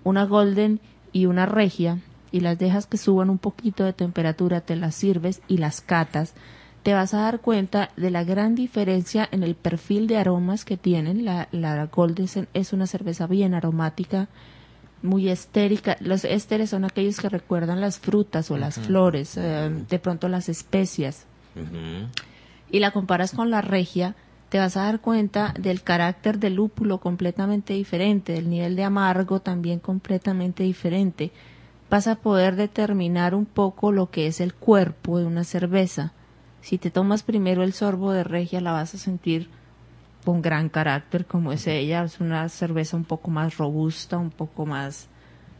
una golden y una regia, y las dejas que suban un poquito de temperatura, te las sirves y las catas, te vas a dar cuenta de la gran diferencia en el perfil de aromas que tienen. La, la Golden es una cerveza bien aromática, muy estérica. Los ésteres son aquellos que recuerdan las frutas o uh-huh. las flores, eh, de pronto las especias. Uh-huh. Y la comparas con la regia, te vas a dar cuenta del carácter del lúpulo completamente diferente, del nivel de amargo también completamente diferente. Vas a poder determinar un poco lo que es el cuerpo de una cerveza. Si te tomas primero el sorbo de regia, la vas a sentir con gran carácter, como es ella. Es una cerveza un poco más robusta, un poco más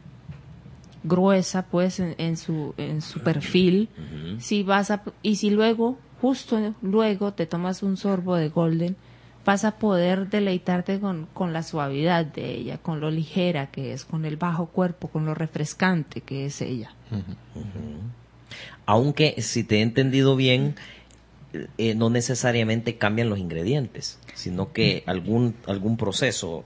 gruesa, pues, en, en su en su perfil. Uh-huh. Si vas a y si luego, justo luego, te tomas un sorbo de Golden, vas a poder deleitarte con, con la suavidad de ella, con lo ligera que es, con el bajo cuerpo, con lo refrescante que es ella. Uh-huh. Uh-huh. Aunque, si te he entendido bien, eh, no necesariamente cambian los ingredientes, sino que algún algún proceso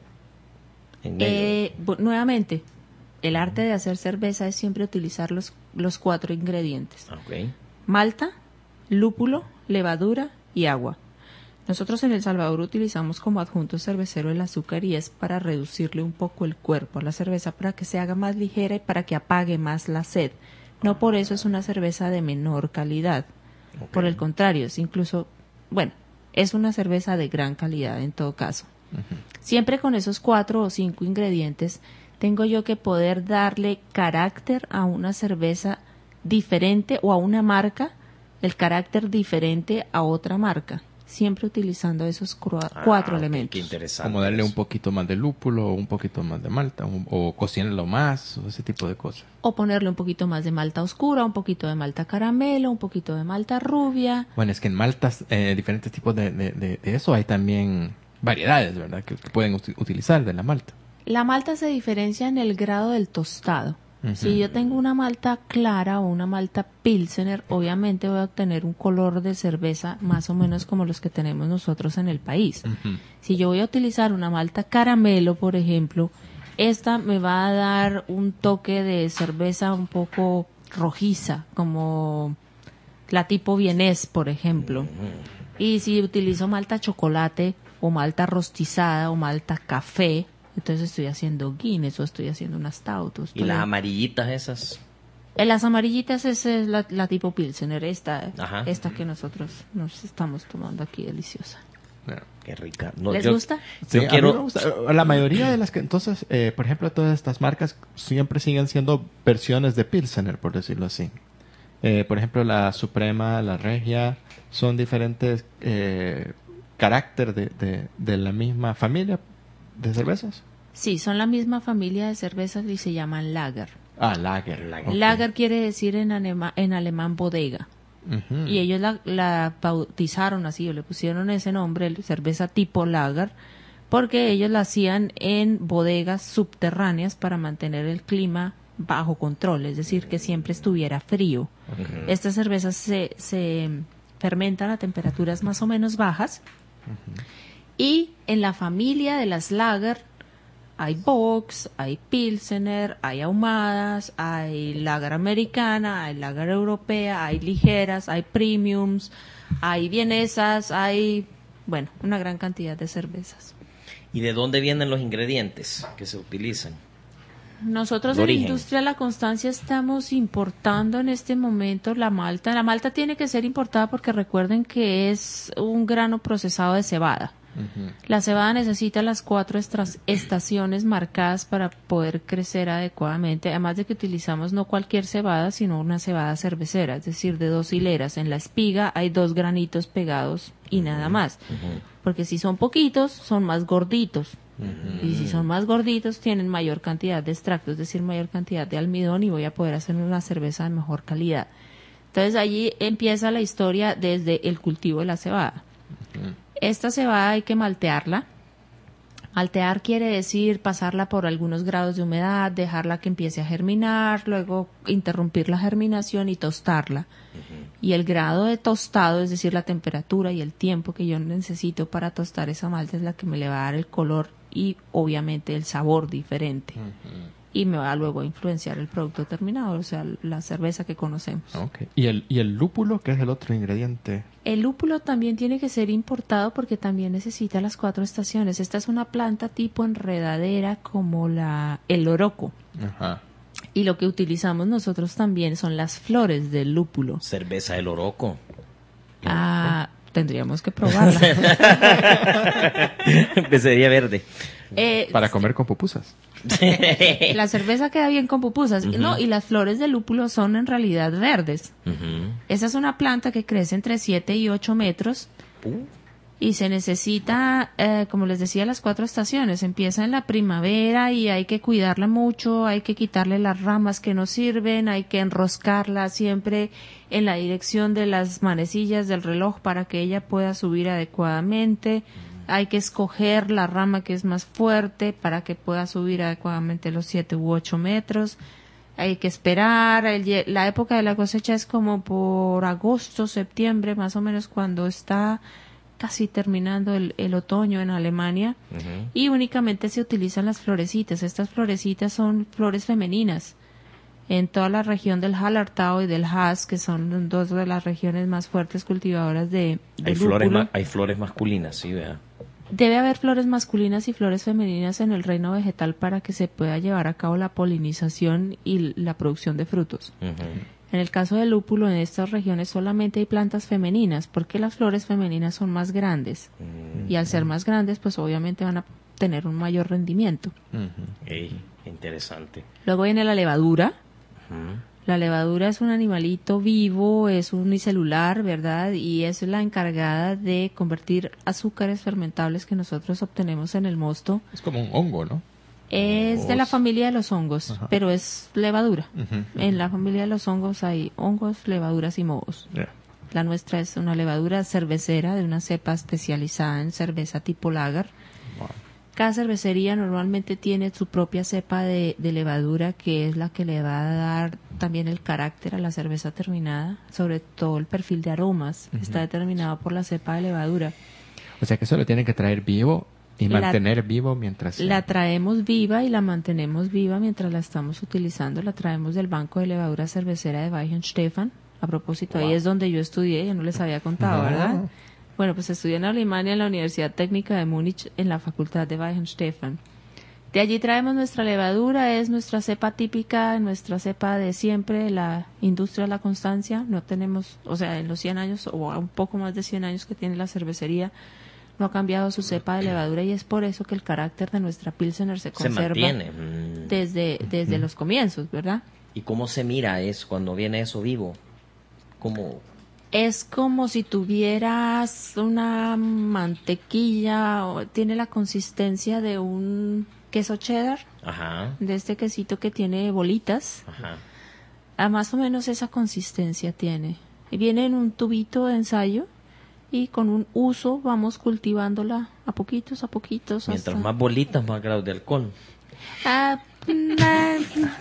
en medio. Eh, nuevamente, el arte de hacer cerveza es siempre utilizar los, los cuatro ingredientes. Okay. Malta, lúpulo, levadura y agua. Nosotros en El Salvador utilizamos como adjunto cervecero el azúcar, y es para reducirle un poco el cuerpo a la cerveza, para que se haga más ligera y para que apague más la sed. No por eso es una cerveza de menor calidad. Okay. Por el contrario, es incluso, bueno, es una cerveza de gran calidad en todo caso. Uh-huh. Siempre con esos cuatro o cinco ingredientes tengo yo que poder darle carácter a una cerveza diferente, o a una marca, el carácter diferente a otra marca. Siempre utilizando esos cru- ah, cuatro okay, elementos. Qué interesante. Como darle eso. un poquito más de lúpulo, o un poquito más de malta, o, o cocinarlo más, o ese tipo de cosas. O ponerle un poquito más de malta oscura, un poquito de malta caramelo, un poquito de malta rubia. Bueno, es que en maltas, eh, diferentes tipos de, de, de, de eso, hay también variedades, ¿verdad?, que, que pueden ut- utilizar de la malta. La malta se diferencia en el grado del tostado. Uh-huh. Si yo tengo una malta clara o una malta pilsener, obviamente voy a obtener un color de cerveza más o menos como los que tenemos nosotros en el país. Uh-huh. Si yo voy a utilizar una malta caramelo, por ejemplo, esta me va a dar un toque de cerveza un poco rojiza, como la tipo vienés, por ejemplo. Y si utilizo malta chocolate o malta rostizada o malta café, entonces estoy haciendo Guinness o estoy haciendo una Stout. Estoy... ¿Y las amarillitas esas? En las amarillitas esa es la, la tipo Pilsener, esta, Ajá. esta que nosotros nos estamos tomando aquí, deliciosa. Bueno, qué rica. No, ¿Les yo, gusta? sí, yo quiero... a mí me gusta. La mayoría de las que, entonces, eh, por ejemplo, todas estas marcas siempre siguen siendo versiones de Pilsener, por decirlo así. Eh, por ejemplo, la Suprema, la Regia, son diferentes eh, carácter de, de, de la misma familia de cervezas. Sí, son la misma familia de cervezas y se llaman Lager. Ah, Lager. Lager, okay. Lager quiere decir en, anema, en alemán bodega. Uh-huh. Y ellos la, la bautizaron así, o le pusieron ese nombre, cerveza tipo Lager, porque ellos la hacían en bodegas subterráneas para mantener el clima bajo control, es decir, que siempre estuviera frío. Uh-huh. Estas cervezas se, se fermentan a temperaturas más o menos bajas. Uh-huh. Y en la familia de las Lager hay Box, hay Pilsener, hay ahumadas, hay Lager americana, hay Lager europea, hay ligeras, hay premiums, hay vienesas, hay, bueno, una gran cantidad de cervezas. ¿Y de dónde vienen los ingredientes que se utilizan? Nosotros en la industria La Constancia estamos importando en este momento la malta. La malta tiene que ser importada porque recuerden que es un grano procesado de cebada. Uh-huh. La cebada necesita las cuatro estras, estaciones marcadas para poder crecer adecuadamente, además de que utilizamos no cualquier cebada, sino una cebada cervecera, es decir, de dos hileras. En la espiga hay dos granitos pegados y uh-huh. nada más, uh-huh. porque si son poquitos, son más gorditos. Uh-huh. Y si son más gorditos, tienen mayor cantidad de extracto, es decir, mayor cantidad de almidón, y voy a poder hacer una cerveza de mejor calidad. Entonces allí empieza la historia desde el cultivo de la cebada. Uh-huh. Esta cebada hay que maltearla. Maltear quiere decir pasarla por algunos grados de humedad, dejarla que empiece a germinar, luego interrumpir la germinación y tostarla. Uh-huh. Y el grado de tostado, es decir, la temperatura y el tiempo que yo necesito para tostar esa malta, es la que me le va a dar el color y obviamente el sabor diferente. Uh-huh. y me va luego a influenciar el producto terminado, o sea, la cerveza que conocemos. Okay. ¿Y el, y el lúpulo, que es el otro ingrediente? El lúpulo también tiene que ser importado porque también necesita las cuatro estaciones. Esta es una planta tipo enredadera como la el loroco. Ajá. Y lo que utilizamos nosotros también son las flores del lúpulo. Cerveza del Oroco. Ah, tendríamos que probarla. Sería verde. Eh, Para comer con pupusas. La cerveza queda bien con pupusas. Ujú. No, y las flores de lúpulo son en realidad verdes. Ujú. Esa es una planta que crece entre siete y ocho metros Uh, y se necesita, eh, como les decía, las cuatro estaciones. Empieza en la primavera y hay que cuidarla mucho, hay que quitarle las ramas que no sirven, hay que enroscarla siempre en la dirección de las manecillas del reloj para que ella pueda subir adecuadamente. Hay que escoger la rama que es más fuerte para que pueda subir adecuadamente los siete u ocho metros. Hay que esperar. El ye- la época de la cosecha es como por agosto, septiembre, más o menos cuando está casi terminando el, el otoño en Alemania. ujú. Y únicamente se utilizan las florecitas. Estas florecitas son flores femeninas. En toda la región del Hallertau y del Haas, que son dos de las regiones más fuertes cultivadoras de, de Hay flores, lúpulo. ma- hay flores masculinas, sí, vea. Debe haber flores masculinas y flores femeninas en el reino vegetal para que se pueda llevar a cabo la polinización y la producción de frutos. Ujú. En el caso del lúpulo, en estas regiones solamente hay plantas femeninas, porque las flores femeninas son más grandes. Y al ser más grandes, pues obviamente van a tener un mayor rendimiento. Ey, interesante. Luego viene la levadura. Ujú. La levadura es un animalito vivo, es unicelular, ¿verdad? Y es la encargada de convertir azúcares fermentables que nosotros obtenemos en el mosto. Es como un hongo, ¿no? Es de la familia de los hongos, Ajá. pero es levadura. Ujú. En la familia de los hongos hay hongos, levaduras y mohos. Ya. La nuestra es una levadura cervecera de una cepa especializada en cerveza tipo lager. Cada cervecería normalmente tiene su propia cepa de, de levadura, que es la que le va a dar también el carácter a la cerveza terminada, sobre todo el perfil de aromas, está determinado por la cepa de levadura. O sea que eso lo tienen que traer vivo y La- mantener vivo mientras... La traemos viva y la mantenemos viva mientras la estamos utilizando. La traemos del banco de levadura cervecera de Weihenstephan. A propósito, ahí es donde yo estudié, yo no les había contado, No. ¿verdad? Bueno, pues estudié en Alemania en la Universidad Técnica de Múnich en la Facultad de Weihenstephan. De allí traemos nuestra levadura, es nuestra cepa típica, nuestra cepa de siempre, la industria de la constancia. No tenemos, o sea, en los cien años o un poco más de cien años que tiene la cervecería, no ha cambiado su cepa de levadura y es por eso que el carácter de nuestra Pilsener se Se conserva mantiene. Mm. desde, desde los comienzos, ¿verdad? ¿Y cómo se mira eso cuando viene eso vivo? ¿Cómo? Es como si tuvieras una mantequilla, o tiene la consistencia de un queso cheddar, Ajá, de este quesito que tiene bolitas. ajá. Ah, más o menos esa consistencia tiene. Y viene en un tubito de ensayo y con un uso vamos cultivándola a poquitos, a poquitos. Mientras hasta- más bolitas, más grados de alcohol. Ah, nah.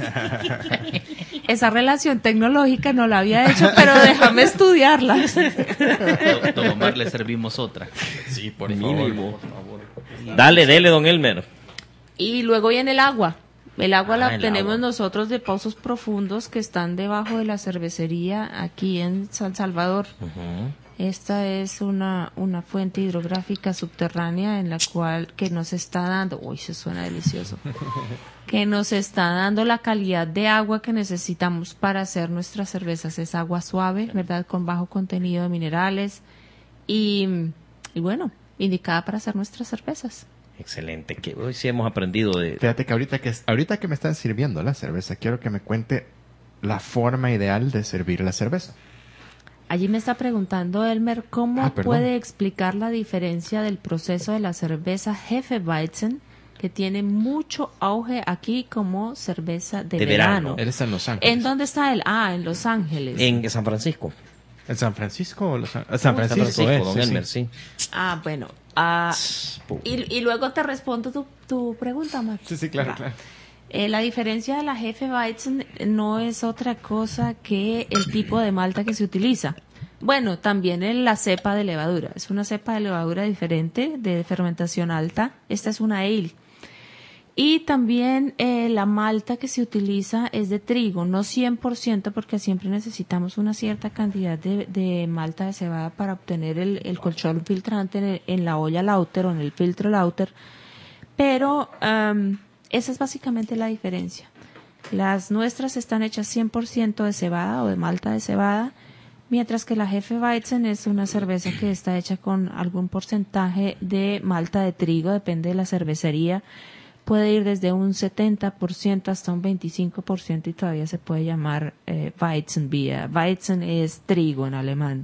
Esa relación tecnológica no la había hecho, pero déjame estudiarla. Don- Don Omar, le servimos otra. Sí, por Mínimo. Dale, dele, don Elmer. Y luego viene el agua. El agua Ah, la el obtenemos agua. nosotros de pozos profundos que están debajo de la cervecería aquí en San Salvador. Ujú. Esta es una, una fuente hidrográfica subterránea en la cual que nos está dando, uy, eso suena delicioso, que nos está dando la calidad de agua que necesitamos para hacer nuestras cervezas. Es agua suave, ¿verdad? Con bajo contenido de minerales y, y bueno, indicada para hacer nuestras cervezas. Excelente. Que hoy sí hemos aprendido de... Fíjate que ahorita que ahorita que me están sirviendo la cerveza, quiero que me cuente la forma ideal de servir la cerveza. Allí me está preguntando Elmer cómo Ah, perdón. puede explicar la diferencia del proceso de la cerveza Hefeweizen, que tiene mucho auge aquí como cerveza de, De verano. verano. Él está en Los Ángeles. ¿En dónde está él? Ah, en Los Ángeles. En San Francisco. ¿En San Francisco o Los Ángeles? San San Francisco, Francisco, es, don sí, Elmer, sí. sí. Ah, bueno. Ah, y, y luego te respondo tu, tu pregunta, Max. Sí, sí, claro, Va. claro. Eh, la diferencia de la Hefeweizen no es otra cosa que el tipo de malta que se utiliza. Bueno, también en la cepa de levadura. Es una cepa de levadura diferente, de fermentación alta. Esta es una ale. Y también eh, la malta que se utiliza es de trigo, no cien por ciento, porque siempre necesitamos una cierta cantidad de, de malta de cebada para obtener el, el colchón filtrante en, el- en la olla Lauter o en el filtro Lauter. Pero um, esa es básicamente la diferencia. Las nuestras están hechas cien por ciento de cebada o de malta de cebada, mientras que la Hefeweizen es una cerveza que está hecha con algún porcentaje de malta de trigo, depende de la cervecería. Puede ir desde un setenta por ciento hasta un veinticinco por ciento y todavía se puede llamar eh, Weizenbier. Weizen es trigo en alemán.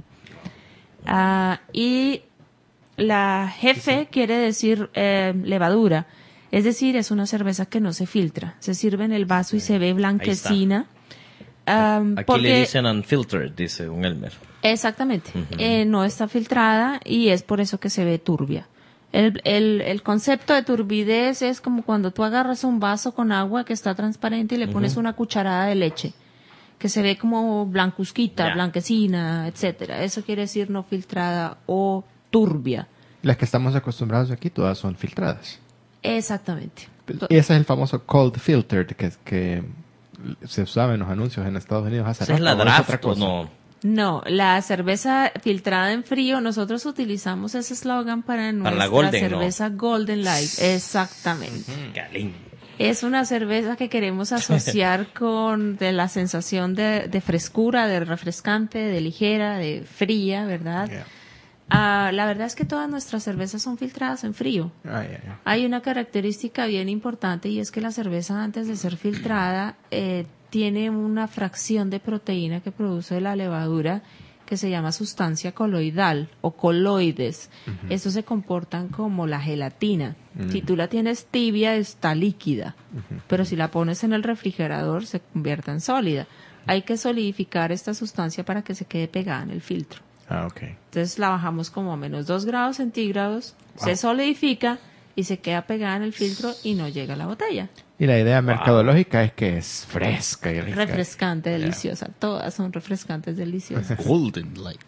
Ah, y la Hefe quiere decir eh, levadura. Es decir, es una cerveza que no se filtra. Se sirve en el vaso y se ve blanquecina. Um, Aquí porque, le dicen unfiltered, dice un Elmer. Exactamente. Eh, no está filtrada y es por eso que se ve turbia. El, el, el concepto de turbidez es como cuando tú agarras un vaso con agua que está transparente y le pones una cucharada de leche, que se ve como blancuzquita, Ya. blanquecina, etcétera. Eso quiere decir no filtrada o turbia. Las que estamos acostumbrados aquí todas son filtradas. Exactamente. Y ese es el famoso cold filtered que, que se usaba en los anuncios en Estados Unidos hace ¿Esa es la rato, ¿o es otra draft o cosa? no? No, la cerveza filtrada en frío, nosotros utilizamos ese eslogan para nuestra la Golden, ¿no? cerveza Golden Light. Exactamente. Galín. Es una cerveza que queremos asociar con de la sensación de, de frescura, de refrescante, de ligera, de fría, ¿verdad? Yeah. Ah, la verdad es que todas nuestras cervezas son filtradas en frío. Ah, yeah, yeah. Hay una característica bien importante y es que la cerveza antes de ser filtrada eh, tiene una fracción de proteína que produce la levadura que se llama sustancia coloidal o coloides. Estos se comportan como la gelatina. Si tú la tienes tibia está líquida, pero si la pones en el refrigerador se convierte en sólida. Hay que solidificar esta sustancia para que se quede pegada en el filtro. Ah, ok. Entonces la bajamos como a menos dos grados centígrados, se solidifica y se queda pegada en el filtro y no llega a la botella. Y la idea mercadológica es que es fresca y rica. Refrescante, deliciosa. Todas son refrescantes, deliciosas. Golden Light.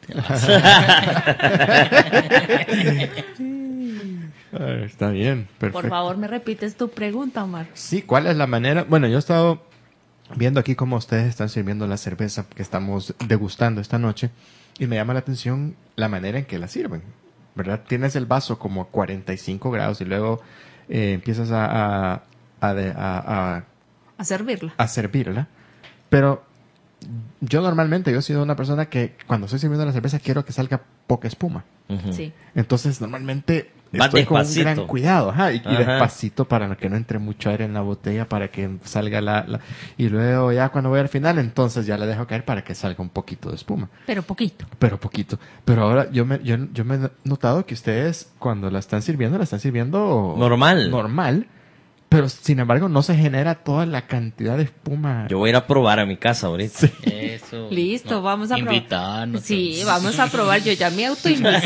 Ah, está bien, perfecto. Por favor, me repites tu pregunta, Omar. Sí, ¿cuál es la manera? Bueno, yo he estado viendo aquí cómo ustedes están sirviendo la cerveza que estamos degustando esta noche y me llama la atención la manera en que la sirven, ¿verdad? Tienes el vaso como a cuarenta y cinco grados y luego eh, empiezas a, a, a, de- a- a- A servirla. a servirla, pero yo normalmente, yo he sido una persona que cuando estoy sirviendo la cerveza quiero que salga poca espuma. Ujú. Sí. Entonces, normalmente Va estoy con un despacito. gran cuidado, ajá, y, y Ajá. despacito para que no entre mucho aire en la botella, para que salga la, la- Y luego ya cuando voy al final, entonces ya la dejo caer para que salga un poquito de espuma. Pero poquito. Pero poquito. Pero ahora yo me, yo, yo me he notado que ustedes cuando la están sirviendo, la están sirviendo... Normal. Normal. Pero sin embargo no se genera toda la cantidad de espuma. Yo voy a ir a probar a mi casa ahorita. Eso. Listo, vamos a probar. Invitarnos. Sí, vamos a probar. Yo ya me autoinvité.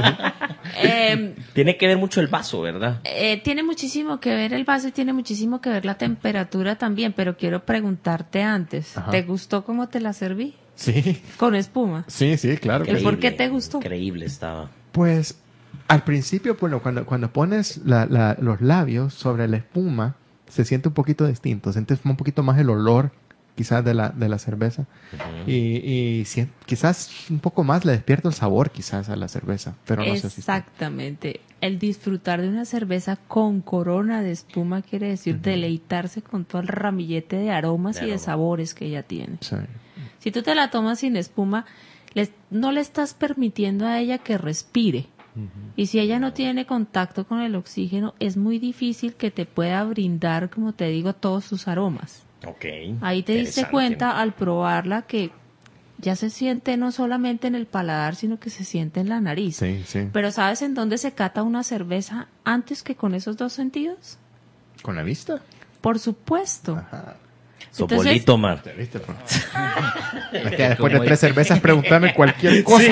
eh, Tiene que ver mucho el vaso, ¿verdad? eh, tiene muchísimo que ver el vaso y tiene muchísimo que ver la temperatura también, pero quiero preguntarte antes. Ajá. ¿Te gustó cómo te la serví? Sí, Con espuma. sí, sí, claro. que ¿El sí. por qué te gustó? Increíble estaba. Pues al principio, bueno, cuando, cuando pones la- la- los labios sobre la espuma, se siente un poquito distinto, sientes un poquito más el olor quizás de la, de la cerveza y, y sien- quizás un poco más le despierta el sabor quizás a la cerveza, pero no sé si está- Exactamente. El disfrutar de una cerveza con corona de espuma quiere decir deleitarse con todo el ramillete de aromas De y de aroma. sabores que ella tiene. Sí. Si tú te la tomas sin espuma, les- no le estás permitiendo a ella que respire. Y si ella no tiene contacto con el oxígeno, es muy difícil que te pueda brindar, como te digo, todos sus aromas. Ok. Ahí te diste Interesante. cuenta al probarla que ya se siente no solamente en el paladar, sino que se siente en la nariz. Sí, sí. Pero ¿sabes en dónde se cata una cerveza antes que con esos dos sentidos? ¿Con la vista? Por supuesto. Sopolito, Mar. ¿Te viste? Pues? Es que después de tres cervezas preguntarme cualquier cosa.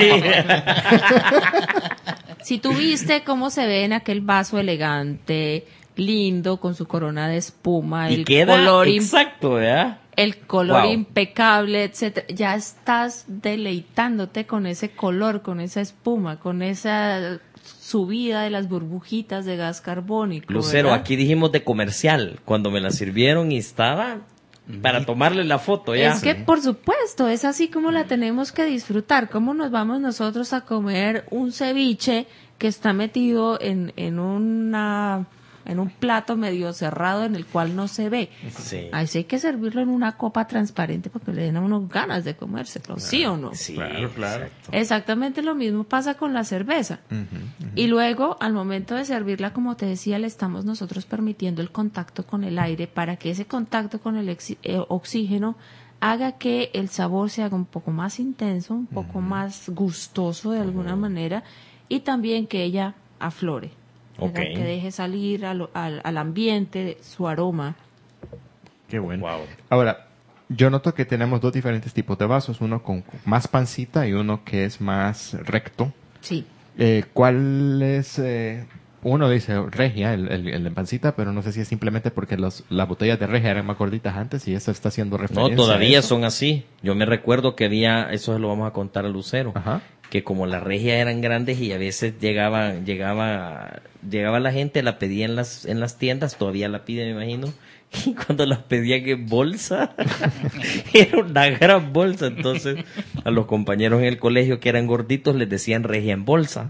Si tú viste cómo se ve en aquel vaso elegante, lindo, con su corona de espuma, Y el queda color, im- exacto, ¿verdad? el color Wow. impecable, etcétera, ya estás deleitándote con ese color, con esa espuma, con esa subida de las burbujitas de gas carbónico. Lucero, ¿verdad? aquí dijimos de comercial, cuando me la sirvieron y estaba para tomarle la foto ya. Es que, por supuesto, es así como la tenemos que disfrutar. ¿Cómo nos vamos nosotros a comer un ceviche que está metido en, en una en un plato medio cerrado en el cual no se ve? Sí. Ahí sí hay que servirlo en una copa transparente porque le den a uno ganas de comérselo, ¿sí o no? Sí, Claro, claro. exacto. Exactamente lo mismo pasa con la cerveza. Y luego, al momento de servirla, como te decía, le estamos nosotros permitiendo el contacto con el aire para que ese contacto con el exi- eh, oxígeno haga que el sabor se haga un poco más intenso, un poco más gustoso de alguna manera, y también que ella aflore, ¿verdad? Ok. Que deje salir al, al, al ambiente su aroma. Qué bueno. Wow. Ahora, yo noto que tenemos dos diferentes tipos de vasos, uno con más pancita y uno que es más recto. Sí. Eh, ¿Cuál es? eh, uno dice regia, el, el, el de pancita, pero no sé si es simplemente porque los, las botellas de regia eran más gorditas antes y eso está haciendo referencia. No, todavía a eso. son así. Yo me recuerdo que había, eso se lo vamos a contar a Lucero, Ajá. que como las regias eran grandes y a veces llegaba, llegaba, llegaba la gente, la pedía en las, en las tiendas, todavía la pide, me imagino, y cuando las pedían en bolsa, era una gran bolsa. Entonces, a los compañeros en el colegio que eran gorditos les decían regia en bolsa.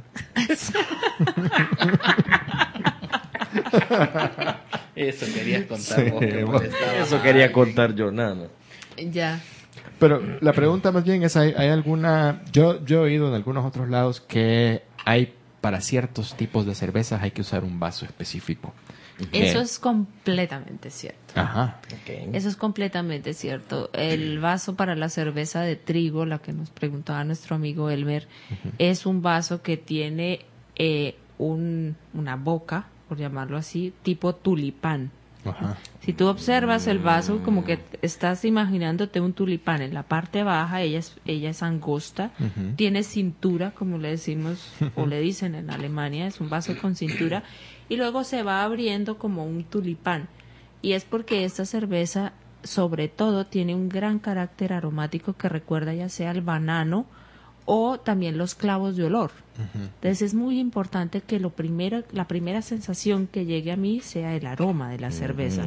Eso querías contar Sí, vos, que vos- molestaba Eso a quería alguien. contar yo, nada más. Ya. Pero la pregunta más bien es, ¿hay, hay alguna...? Yo, yo he oído en algunos otros lados que hay para ciertos tipos de cervezas hay que usar un vaso específico. Eso Que- es completamente cierto. Ajá. Okay. Eso es completamente cierto. El vaso para la cerveza de trigo, la que nos preguntaba nuestro amigo Elmer, es un vaso que tiene eh, un, una boca, por llamarlo así, tipo tulipán. Ajá. Si tú observas el vaso, como que estás imaginándote un tulipán en la parte baja, ella es, ella es angosta, Ujú. tiene cintura, como le decimos, o le dicen en Alemania, es un vaso con cintura, y luego se va abriendo como un tulipán. Y es porque esta cerveza, sobre todo, tiene un gran carácter aromático que recuerda ya sea el banano o también los clavos de olor. Entonces es muy importante que lo primero, la primera sensación que llegue a mí sea el aroma de la cerveza.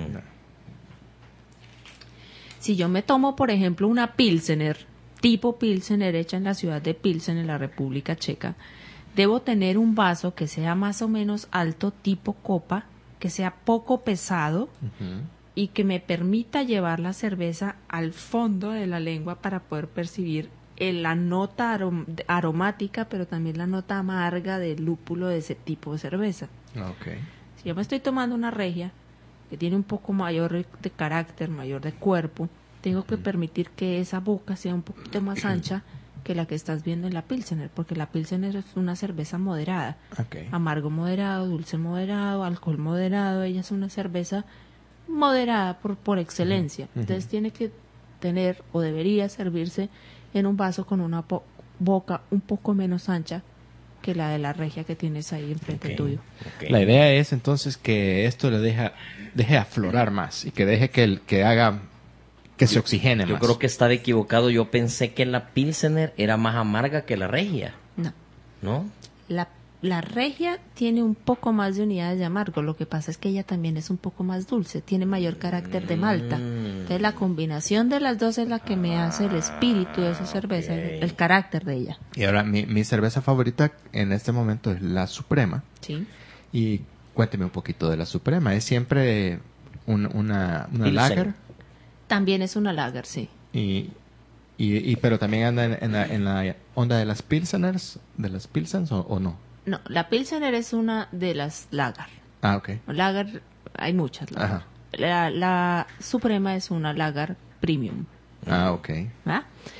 Si yo me tomo, por ejemplo, una Pilsener, tipo Pilsener hecha en la ciudad de Pilsen, en la República Checa, debo tener un vaso que sea más o menos alto, tipo copa, que sea poco pesado y que me permita llevar la cerveza al fondo de la lengua para poder percibir eh, la nota arom- aromática, pero también la nota amarga del lúpulo de ese tipo de cerveza. Ok. Si yo me estoy tomando una regia que tiene un poco mayor de carácter, mayor de cuerpo, tengo que permitir que esa boca sea un poquito más ancha que la que estás viendo en la Pilsener, porque la Pilsener es una cerveza moderada. Ok. Amargo moderado, dulce moderado, alcohol moderado, ella es una cerveza moderada por, por excelencia. Entonces tiene que tener o debería servirse en un vaso con una po- boca un poco menos ancha que la de la regia que tienes ahí enfrente Ok, tuyo. ok. La idea es entonces que esto le deja, deje aflorar más y que deje que, el, que haga que se oxigene Yo más. creo que estaba equivocado. Yo pensé que la Pilsener era más amarga que la regia, No. ¿no? La, la regia tiene un poco más de unidades de amargo, lo que pasa es que ella también es un poco más dulce, tiene mayor carácter de malta. Entonces la combinación de las dos es la que me hace el espíritu de esa cerveza, el, el carácter de ella. Y ahora mi, mi cerveza favorita en este momento es la Suprema. ¿Sí? Y cuénteme un poquito de la Suprema. ¿Es siempre un- una, una Pilsen. lager? También es una lager, sí. Y, y, y- pero también anda en, en la, en la onda de las Pilseners, de las Pilsens o, o no. No, la Pilsener es una de las lager. Ah, ok. Lager, hay muchas lager. Ajá. La, la Suprema es una lager premium. Ah, ok. ¿verdad?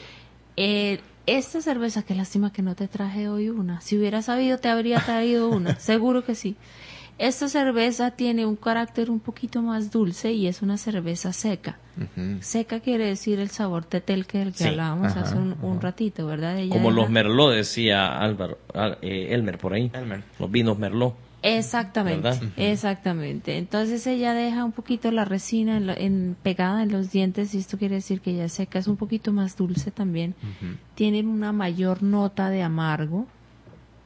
Eh, esta cerveza, qué lástima que no te traje hoy una. Si hubiera sabido, te habría traído una. Seguro que sí. Esta cerveza tiene un carácter un poquito más dulce y es una cerveza seca. Ujú. Seca quiere decir el sabor tetel que, del que Sí. hablábamos Ajá, hace un, un ajá. ratito, ¿verdad? Ella Como deja- los Merlot, decía Álvaro, Al- eh, Elmer por ahí. Elmer. Los vinos Merlot. Exactamente, ¿Verdad? exactamente. Entonces ella deja un poquito la resina en, lo- en- pegada en los dientes y esto quiere decir que ella seca, es un poquito más dulce también. Tienen una mayor nota de amargo,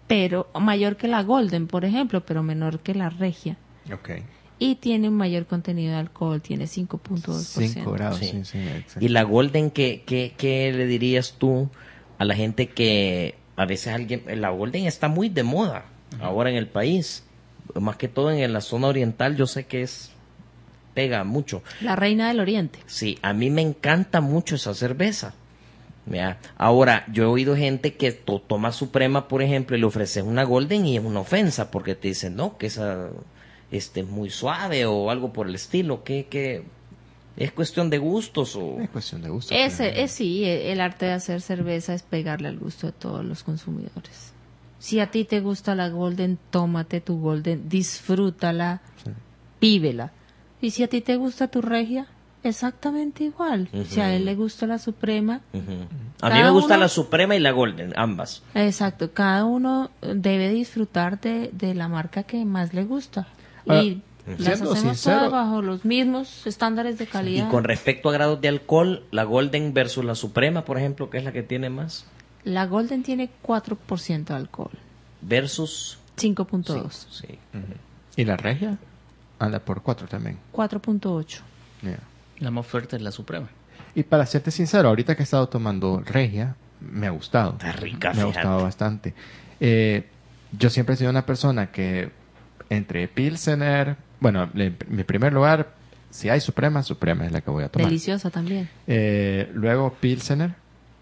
pero mayor que la Golden, por ejemplo, pero menor que la Regia. Ok. Y tiene un mayor contenido de alcohol, tiene cinco punto dos por ciento. cinco grados, Sí. sí, sí, exacto. Y la Golden, ¿qué, qué, qué le dirías tú a la gente que a veces alguien... La Golden está muy de moda ahora en el país. Más que todo en la zona oriental, yo sé que es... pega mucho. La Reina del Oriente. Sí, a mí me encanta mucho esa cerveza. Mira, ahora, yo he oído gente que to- toma Suprema, por ejemplo, y le ofreces una Golden y es una ofensa porque te dicen, no, que esa este, es muy suave o algo por el estilo. que que ¿Es cuestión de gustos o...? Es cuestión de gusto. Ese, pero- es sí, e- el arte de hacer cerveza es pegarle al gusto de todos los consumidores. Si a ti te gusta la Golden, tómate tu Golden, disfrútala, Sí. vívela. Y si a ti te gusta tu Regia, exactamente igual. Si a él le gusta la Suprema, Ujú. A mí Cada me gusta uno- la Suprema y la Golden, ambas. exacto, cada uno debe disfrutar de, de la marca que más le gusta. Ahora, Y las siendo hacemos sincero- todas bajo los mismos estándares de Y calidad. con respecto a grados de alcohol, la Golden versus la Suprema, por ejemplo, que es la que tiene más, La Golden tiene cuatro por ciento de alcohol, versus... cinco punto dos. Sí. ¿Y la Regia? Anda por cuatro también. cuatro punto ocho. Yeah. La más fuerte es la Suprema. Y para serte sincero, ahorita que he estado tomando Regia, me ha gustado. Está rica, Me ha fíjate. gustado bastante. Eh, yo siempre he sido una persona que entre Pilsener, bueno, en mi primer lugar, si hay Suprema, Suprema es la que voy a tomar. Deliciosa también. Eh, luego Pilsener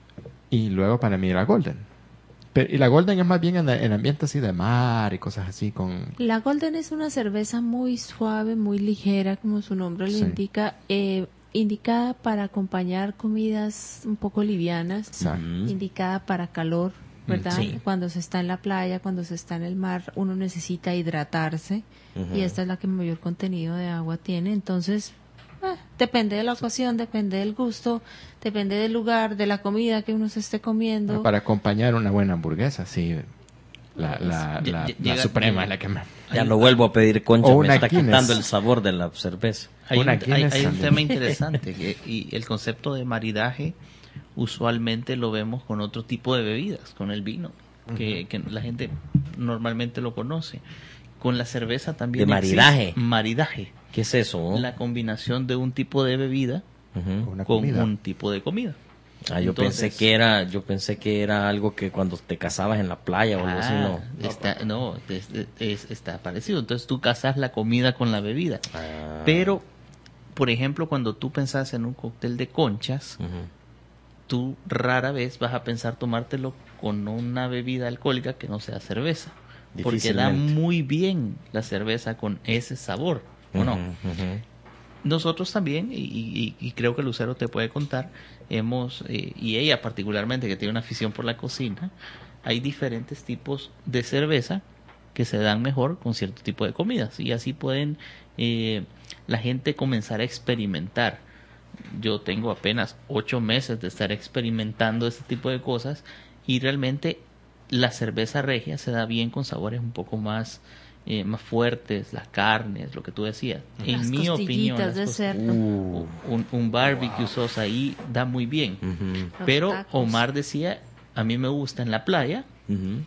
y luego para mí la Golden. Pero, y la Golden es más bien en, en ambiente así de mar y cosas así con... La Golden es una cerveza muy suave, muy ligera, como su nombre lo Sí. indica, eh, indicada para acompañar comidas un poco livianas, Exacto. indicada para calor, ¿verdad? Sí. Cuando se está en la playa, cuando se está en el mar, uno necesita hidratarse y esta es la que mayor contenido de agua tiene, entonces eh, depende de la ocasión, depende del gusto, depende del lugar, de la comida que uno se esté comiendo. Para acompañar una buena hamburguesa, sí. La, la, Lle- la, lle- la llega- Suprema es la que me... Ya no vuelvo a pedir concha, O me una está Guinness. quitando el sabor de la cerveza. Hay, Una un, hay, Guinness hay un también. tema interesante que, y el concepto de maridaje usualmente lo vemos con otro tipo de bebidas, con el vino, que, que la gente normalmente lo conoce. Con la cerveza también ¿De existe maridaje? maridaje, ¿Qué es eso? la combinación de un tipo de bebida Ujú. Una con comida. un tipo de comida. Ah, yo Entonces- pensé que era, yo pensé que era algo que cuando te casabas en la playa o algo así, Ah, no. está, no, es- es- está parecido. Entonces tú casas la comida con la bebida. Ah. Pero, por ejemplo, cuando tú pensás en un cóctel de conchas, Ujú. tú rara vez vas a pensar tomártelo con una bebida alcohólica que no sea cerveza. Porque da Difícilmente. muy bien la cerveza con ese sabor, ¿o no? Ujú, ujú. Nosotros también, y, y- y creo que Lucero te puede contar, hemos, eh, y ella particularmente que tiene una afición por la cocina, hay diferentes tipos de cerveza que se dan mejor con cierto tipo de comidas y así pueden eh, la gente comenzar a experimentar. Yo tengo apenas ocho meses de estar experimentando este tipo de cosas y realmente la cerveza regia se da bien con sabores un poco más eh, más fuertes, las carnes, lo que tú decías. Las En mi opinión, costillitas las de cos- cerdo. Uh, un, un barbecue sauce ahí da muy bien. ujú, Los Pero tacos. Omar decía, a mí me gusta en la playa ujú.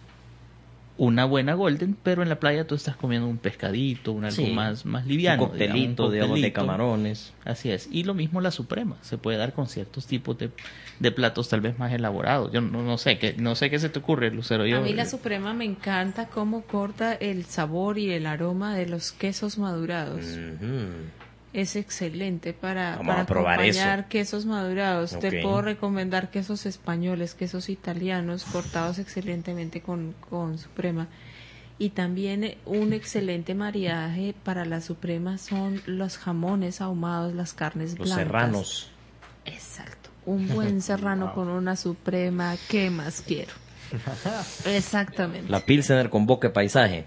una buena golden, pero en la playa tú estás comiendo un pescadito, un algo Sí. más, más liviano. Un coctelito, digamos, un digamos, de coctelito. camarones. Así es. Y lo mismo la suprema. Se puede dar con ciertos tipos de, de platos tal vez más elaborados. Yo no, no sé qué, no sé qué se te ocurre, Lucero. Yo, A mí la Suprema me encanta cómo corta el sabor y el aroma de los quesos madurados. Ujú. Es excelente para, Vamos para a probar acompañar quesos madurados. Ok. Te puedo recomendar quesos españoles, quesos italianos, cortados excelentemente con, con Suprema. Y también eh, un excelente maridaje para la Suprema son los jamones ahumados, las carnes Los blancas. serranos. Exacto. Un buen serrano con una Suprema. ¿Qué más quiero? Exactamente. La Pilsener con boca de paisaje.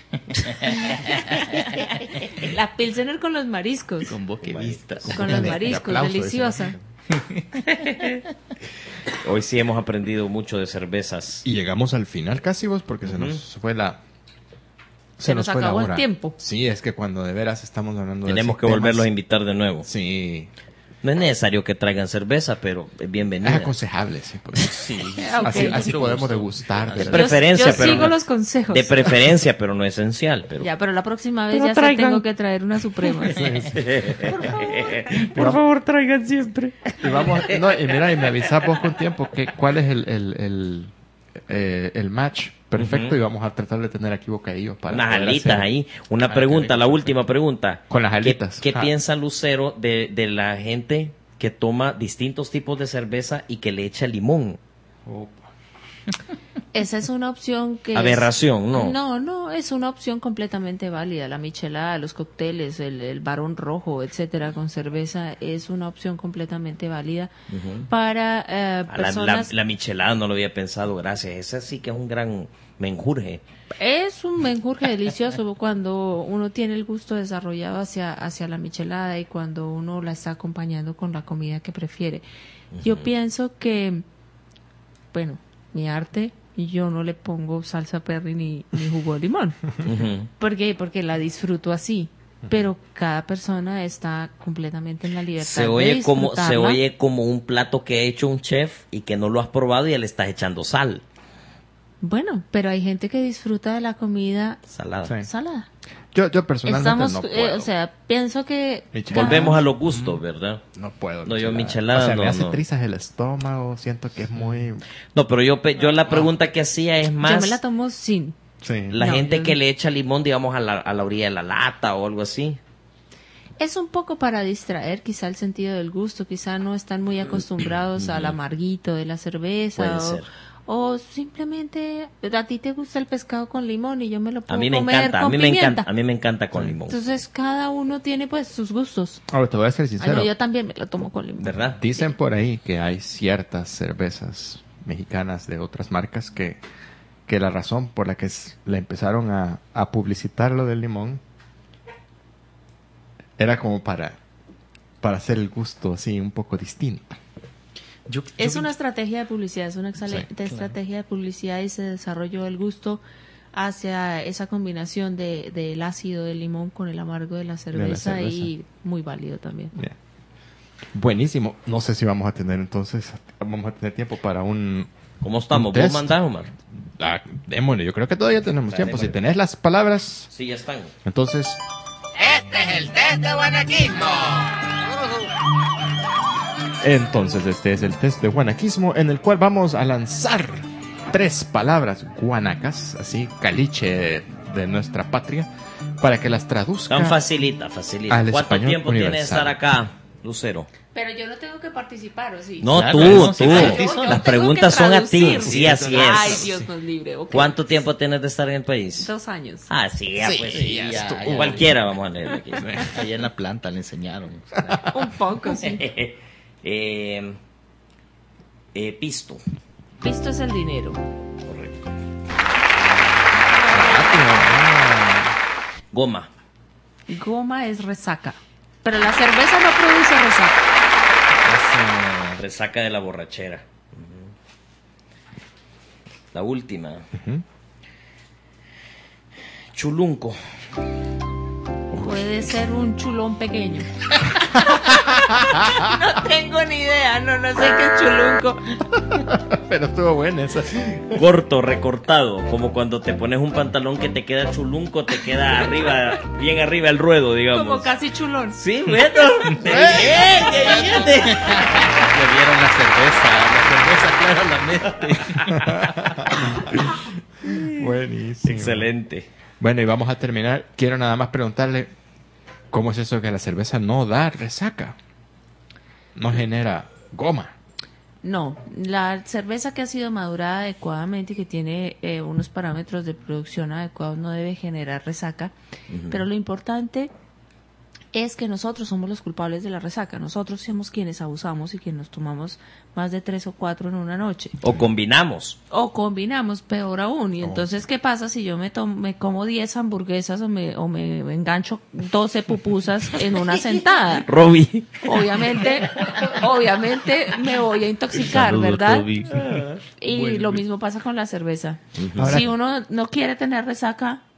La Pilsener con los mariscos. con bosque vista. Con los de- de mariscos, aplauso, deliciosa. Hoy sí hemos aprendido mucho de cervezas. Y llegamos al final casi vos porque se Ujú. nos fue la... Se nos fue la acabó el hora. tiempo. Sí, es que cuando de veras estamos hablando de Tenemos esos que volverlos a temas- invitar de nuevo. Sí. No es necesario que traigan cerveza, pero es Es bienvenida. aconsejable, sí. porque Sí, Ok. Así, así Mucho podemos gusto. degustar. De de- preferencia, yo, yo pero sigo no- los consejos. De preferencia, pero no esencial. Pero... Ya, pero la próxima vez Pero ya sé, traigan. tengo que traer una suprema. Por favor, traigan siempre. Y vamos, no, y mira, y me avisas vos con tiempo que cuál es el, el, el, eh, el match perfecto Ujú. y vamos a tratar de tener aquí bocadillos para Unas poder alitas hacer- ahí. Una Ah, pregunta, qué la rico. última pregunta. Con las ¿Qué- alitas. ¿Qué, Ah. piensa Lucero de, de la gente que toma distintos tipos de cerveza y que le echa limón? Opa. Esa es una opción que... es- Aberración, ¿no? No, no, es una opción completamente válida. La michelada, los cócteles, el, el varón rojo, etcétera, con cerveza, es una opción completamente válida para eh, A la, la, personas... la michelada no lo había pensado, gracias. Esa sí que es un gran menjurje. Es un menjurje delicioso cuando uno tiene el gusto desarrollado hacia, hacia la michelada y cuando uno la está acompañando con la comida que prefiere. Yo pienso que, bueno, mi arte, yo no le pongo salsa perry ni, ni jugo de limón. Ujú. ¿Por qué? Porque la disfruto así. Pero cada persona está completamente en la libertad Se de oye como se disfrutarla. oye como un plato que ha hecho un chef y que no lo has probado y ya le estás echando sal. Bueno, pero hay gente que disfruta de la comida Salada. Sí. salada. Yo, yo personalmente Estamos, no eh, puedo. o sea, pienso que... Michelada. Volvemos a los gustos, ¿verdad? no puedo. No, yo michelada O sea, no, me hace no. trizas el estómago, siento que es muy... No, pero yo pe- yo la pregunta que hacía es Yo más me la tomo sin. Sí. la No, gente yo que no. le echa limón, digamos, a la, a la orilla de la lata o algo así. Es un poco para distraer quizá el sentido del gusto, quizá no están muy acostumbrados al amarguito de la cerveza Puede o, ser. o simplemente a ti te gusta el pescado con limón y yo me lo puedo A mí me comer encanta, a con mí me pimienta. encanta, a mí me encanta con limón, Entonces cada uno tiene pues sus gustos. Ahora te voy a ser Ay, sincero. no, yo también me lo tomo con limón. ¿verdad? Dicen por ahí que hay ciertas cervezas mexicanas de otras marcas que, que la razón por la que s- le empezaron a, a publicitar lo del limón era como para, para hacer el gusto así un poco distinto. Yo- Es yo- una estrategia de publicidad, es una excelente Sí, estrategia de publicidad y se desarrolló el gusto hacia esa combinación de, del ácido del limón con el amargo de la cerveza, cerveza. y muy válido también. Bien. Buenísimo. No sé si vamos a tener entonces, vamos a tener tiempo para un... ¿Cómo estamos? Un ¿Vos test. mandás, Omar? Ah, démosle, yo creo que todavía tenemos Dale, tiempo. Si dale. tenés las palabras, Sí, ya están. entonces... Entonces, este es el test de guanaquismo en el cual vamos a lanzar tres palabras guanacas, así caliche de nuestra patria, para que las traduzca. Tan facilita, facilita. Al ¿Cuánto español tiempo tiene de universal. estar acá, Lucero? Pero yo no tengo que participar, ¿o sí? No, Claro, tú, no, sí, tú. para ti Yo- son. yo Las tengo preguntas que son a ti. traducir. Sí, así es. Ay, Dios nos libre. ok. ¿Cuánto tiempo tienes de estar en el país? Dos años. Ah, sí, ya, pues sí, ya ya. estuvo. Cualquiera vamos a leer aquí. Allá en la planta le enseñaron. Un poco, sí. eh, eh, pisto. Visto es el dinero. Correcto. Goma. Goma es resaca. Pero la cerveza no produce resaca. Esa resaca de la borrachera. Ujú. La última. Chulunco. Puede ser un chulón pequeño. No tengo ni idea, no, no sé qué es chulunco. Pero estuvo buena esa. Corto, recortado. Como cuando te pones un pantalón que te queda chulunco, te queda arriba, bien arriba el ruedo, digamos. Como casi chulón. Sí, bueno. Te dije, te dije, te- Le dieron la cerveza, la cerveza clara la mente. Buenísimo. Excelente. Bueno, y vamos a terminar. Quiero nada más preguntarle, ¿cómo es eso que la cerveza no da resaca? No genera goma. No, la cerveza que ha sido madurada adecuadamente y que tiene eh, unos parámetros de producción adecuados no debe generar resaca, pero lo importante es que nosotros somos los culpables de la resaca. Nosotros somos quienes abusamos y quienes nos tomamos más de tres o cuatro en una noche. O combinamos. O combinamos, peor aún. Y entonces, ¿qué pasa si yo me, tomo, me como diez hamburguesas o me, o me, me engancho doce pupusas en una sentada? Robbie. Obviamente, obviamente me voy a intoxicar, Saludos, ¿verdad? Toby. Y lo mismo pasa con la cerveza. Ahora- Si uno no quiere tener resaca,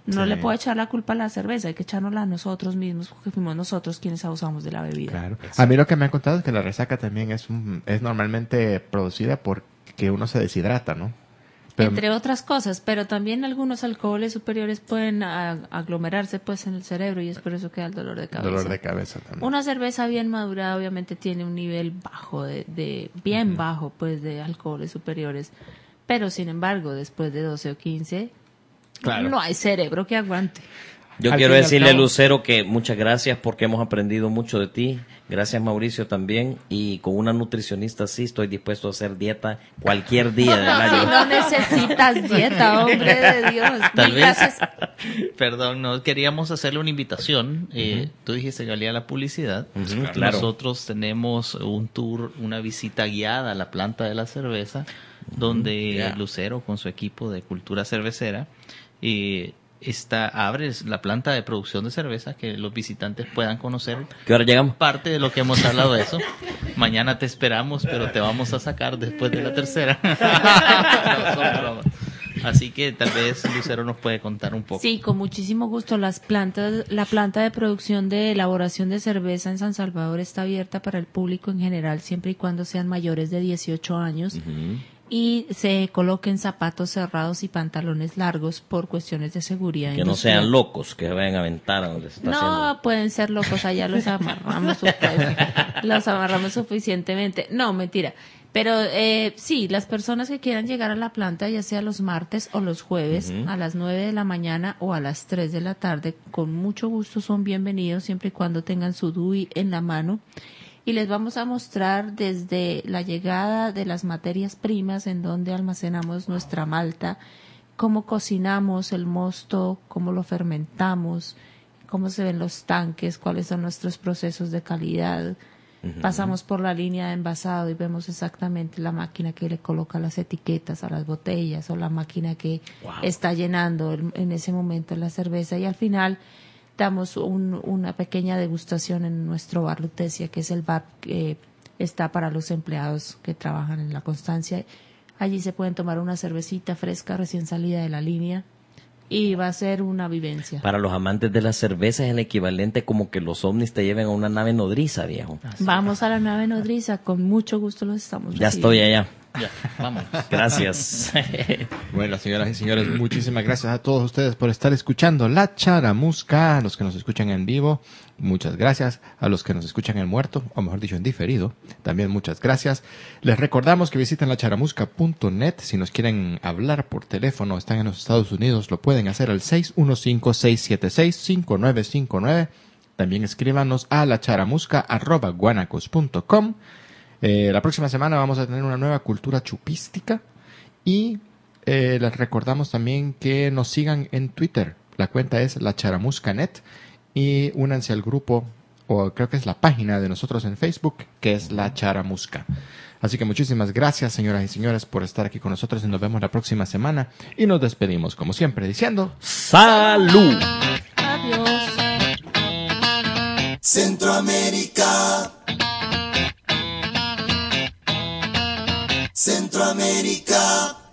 No Sí. le puedo echar la culpa a la cerveza, hay que echárnosla a nosotros mismos, porque fuimos nosotros quienes abusamos de la bebida. Claro. A mí lo que me han contado es que la resaca también es, un- es normalmente producida porque uno se deshidrata, ¿no? Pero- Entre otras cosas, pero también algunos alcoholes superiores pueden a- aglomerarse pues en el cerebro y es por eso que da el dolor de cabeza. dolor de cabeza también. Una cerveza bien madurada obviamente tiene un nivel bajo, de, de bien bajo pues de alcoholes superiores, pero sin embargo después de doce o quince Claro. no hay cerebro que aguante. Yo Al quiero fin y al decirle a cabo- Lucero que muchas gracias porque hemos aprendido mucho de ti. Gracias, Mauricio, también. Y con una nutricionista sí estoy dispuesto a hacer dieta cualquier día del Si año. no necesitas dieta, hombre de Dios. Tal Mil vez- gracias. Perdón, no queríamos hacerle una invitación. Eh, Tú dijiste que valía la publicidad. Ujú, claro. Nosotros tenemos un tour, una visita guiada a la planta de la cerveza, donde Ya. Lucero con su equipo de cultura cervecera eh, está abre la planta de producción de cerveza, que los visitantes puedan conocer ¿Qué hora llegamos? parte de lo que hemos hablado de eso. Mañana te esperamos, pero te vamos a sacar después de la tercera. No, son bromas. Así que tal vez Lucero nos puede contar un poco. Sí, con muchísimo gusto. Las plantas, la planta de producción de elaboración de cerveza en San Salvador está abierta para el público en general, siempre y cuando sean mayores de dieciocho años. Y se coloquen zapatos cerrados y pantalones largos por cuestiones de seguridad. Que no industrial. sean locos, que vayan a aventar a donde se está No, haciendo. pueden ser locos, allá los amarramos, pues, los amarramos suficientemente. No, mentira. Pero eh, sí, las personas que quieran llegar a la planta, ya sea los martes o los jueves, Ujú. a las nueve de la mañana o a las tres de la tarde, con mucho gusto son bienvenidos, siempre y cuando tengan su D U I en la mano. Y les vamos a mostrar desde la llegada de las materias primas, en donde almacenamos nuestra malta, cómo cocinamos el mosto, cómo lo fermentamos, cómo se ven los tanques, cuáles son nuestros procesos de calidad. Pasamos por la línea de envasado y vemos exactamente la máquina que le coloca las etiquetas a las botellas o la máquina que está llenando el- en ese momento la cerveza. Y al final damos un- una pequeña degustación en nuestro bar Lutecia, que es el bar que está para los empleados que trabajan en la Constancia. Allí se pueden tomar una cervecita fresca recién salida de la línea y va a ser una vivencia. Para los amantes de la cerveza es el equivalente como que los ovnis te lleven a una nave nodriza, viejo. Vamos a la nave nodriza, con mucho gusto los estamos Ya recibiendo. estoy allá. Ya, vamos. Gracias. Bueno, señoras y señores, muchísimas gracias a todos ustedes por estar escuchando La Charamusca, a los que nos escuchan en vivo, muchas gracias, a los que nos escuchan en muerto, o mejor dicho, en diferido, también muchas gracias. Les recordamos que visiten la charamusca punto net, si nos quieren hablar por teléfono, están en los Estados Unidos, lo pueden hacer al seis uno cinco, seis siete seis, cinco nueve cinco nueve, también escríbanos a lacharamusca arroba guanacos punto com. Eh, la próxima semana vamos a tener una nueva cultura chupística y eh, les recordamos también que nos sigan en Twitter. La cuenta es La Charamusca Net y únanse al grupo, o creo que es la página de nosotros en Facebook, que es La Charamusca. Así que muchísimas gracias, señoras y señores, por estar aquí con nosotros y nos vemos la próxima semana. Y nos despedimos, como siempre, diciendo... ¡Salud! Adiós. Centroamérica. Centroamérica.